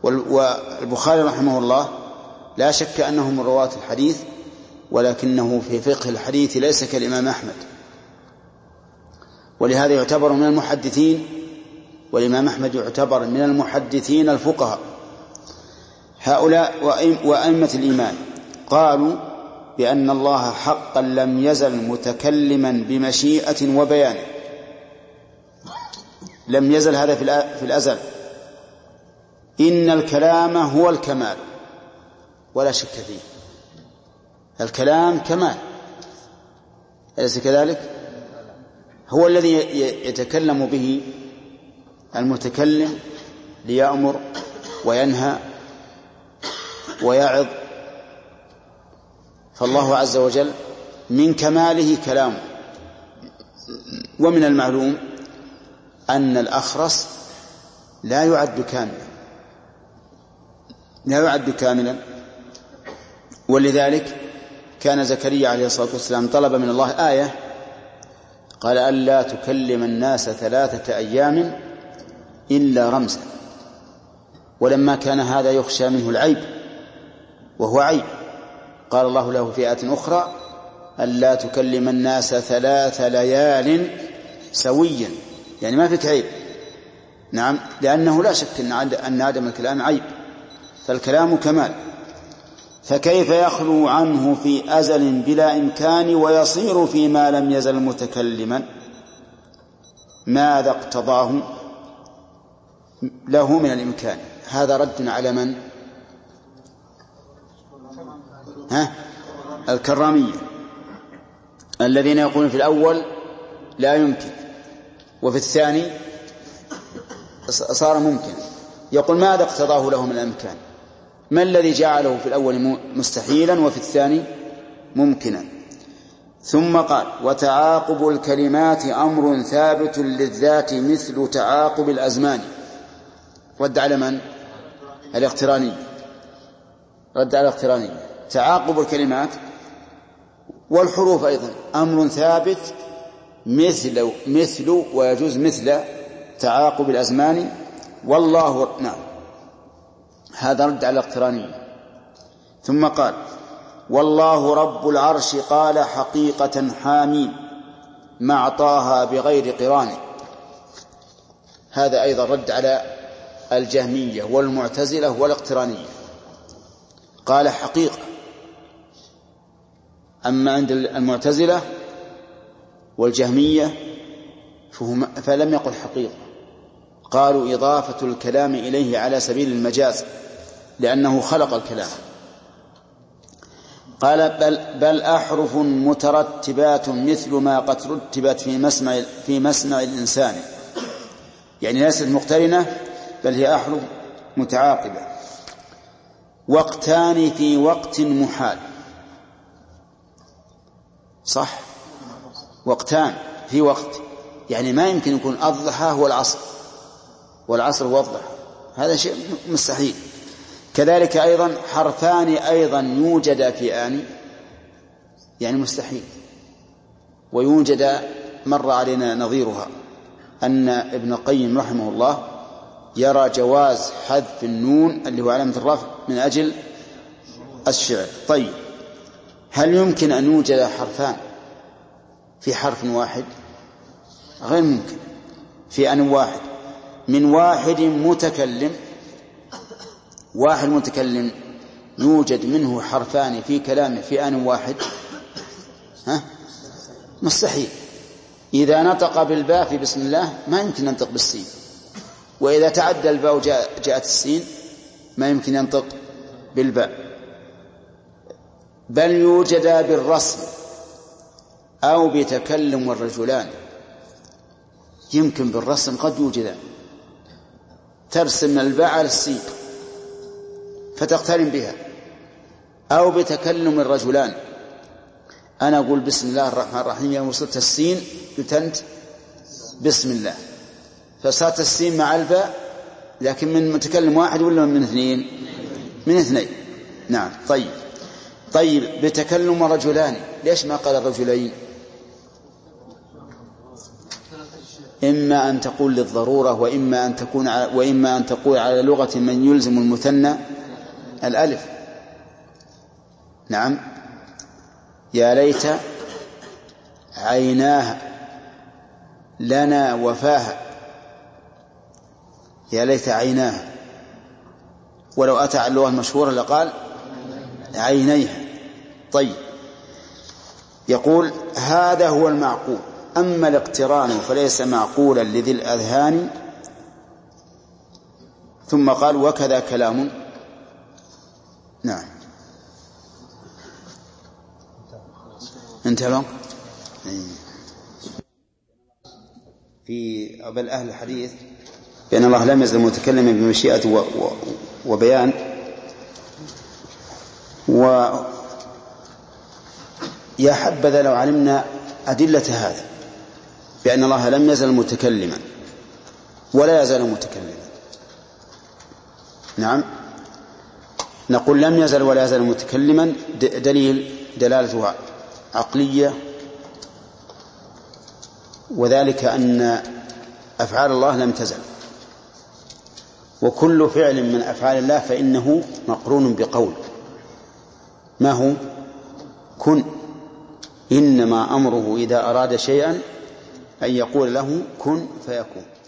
[SPEAKER 1] والبخاري رحمه الله لا شك أنه من رواة الحديث، ولكنه في فقه الحديث ليس كالإمام أحمد، ولهذا يعتبر من المحدثين، والإمام أحمد يعتبر من المحدثين الفقهاء. هؤلاء وأئمة الإيمان قالوا بأن الله حقا لم يزل متكلما بمشيئة وبيان، لم يزل هذا في الأزل. إن الكلام هو الكمال ولا شك فيه، الكلام كمال، أليس كذلك؟ هو الذي يتكلم به المتكلم ليأمر وينهى ويعظ، فالله عز وجل من كماله كلامه. ومن المعلوم أن الأخرس لا يعد كاملا، لا يعد كاملا، ولذلك كان زكريا عليه الصلاة والسلام طلب من الله آية، قال ألا تكلم الناس ثلاثة أيام إلا رمزا، ولما كان هذا يخشى منه العيب وهو عيب قال الله له في آية أخرى ألا تكلم الناس ثلاث ليال سويا، يعني ما فيك عيب. نعم، لأنه لا شك أن عدم الكلام عيب، فالكلام كمال، فكيف يخلو عنه في أزل بلا إمكان ويصير فيما لم يزل متكلما؟ ماذا اقتضاه له من الإمكان؟ هذا رد على من؟ ها؟ الكرامية الذين يقولون في الأول لا يمكن وفي الثاني صار ممكن. يقول ماذا اقتضاه له من الإمكان؟ ما الذي جعله في الأول مستحيلا وفي الثاني ممكنا؟ ثم قال وتعاقب الكلمات أمر ثابت للذات مثل تعاقب الأزمان. رد على من؟ الاقتراني، رد على الاقتراني. تعاقب الكلمات والحروف أيضا أمر ثابت مثل مثل ويجوز مثل تعاقب الأزمان. والله نعم، هذا رد على الاقترانية. ثم قال والله رب العرش قال حقيقة حامين مع طه بغير قران. هذا أيضا رد على الجهمية والمعتزلة والاقترانية، قال حقيقة. أما عند المعتزلة والجهمية فلم يقل حقيقة، قالوا إضافة الكلام إليه على سبيل المجاز لأنه خلق الكلام. قال بل, بل أحرف مترتبات مثل ما قد رتبت في مسمع, في مسمع الإنسان، يعني ليست مقترنة بل هي أحرف متعاقبة. وقتان في وقت محال، صح، وقتان في وقت، يعني ما يمكن يكون الضحى هو العصر والعصر هو الضحى، هذا شيء مستحيل. كذلك أيضا حرفان أيضا يوجد في آن، يعني مستحيل. ويوجد مر علينا نظيرها أن ابن القيم رحمه الله يرى جواز حذف النون اللي هو علامة الرفع من أجل الشعر. طيب، هل يمكن أن يوجد حرفان في حرف واحد؟ غير ممكن. في آن واحد من واحد متكلم، واحد متكلم يوجد منه حرفان في كلامه في آن واحد، ها؟ مستحيل. إذا نطق بالباء في بسم الله ما يمكن ينطق بالسين، وإذا تعدى الباء وجاءت السين ما يمكن ينطق بالباء. بل يوجد بالرسم أو بتكلم الرجلان، يمكن بالرسم قد يوجد، ترسم الباء على السين فتقترن بها، أو بتكلم الرجلان. أنا أقول بسم الله الرحمن الرحيم، يوم وصلت السين قلت أنت بسم الله، فصارت السين مع الباء، لكن من متكلم واحد ولا من اثنين؟ من اثنين. نعم. طيب طيب بتكلم رجلان، ليش ما قال الرجلين؟ إما أن تقول للضرورة وإما أن تكون وإما أن تقول على لغة من يلزم المثنى الألف. نعم، يا ليت عيناها لنا وفاها، يا ليت عيناها. ولو أتى على اللغة المشهورة لقال عينيها. طيب، يقول هذا هو المعقول، أما الاقتران فليس معقولا لذي الأذهان. ثم قال وكذا كلام. نعم، انتهى. في بل أهل الحديث بأن الله لم يزل متكلما بمشيئة وبيان، ويا حبذا لو علمنا أدلة هذا بأن الله لم يزل متكلما ولا يزال متكلما. نعم، نقول لم يزل ولا يزال متكلما، دليل دلالة عقلية، وذلك أن أفعال الله لم تزل، وكل فعل من أفعال الله فإنه مقرون بقول، ما هو؟ كن. إنما أمره إذا أراد شيئا أن يقول له كن فيكون.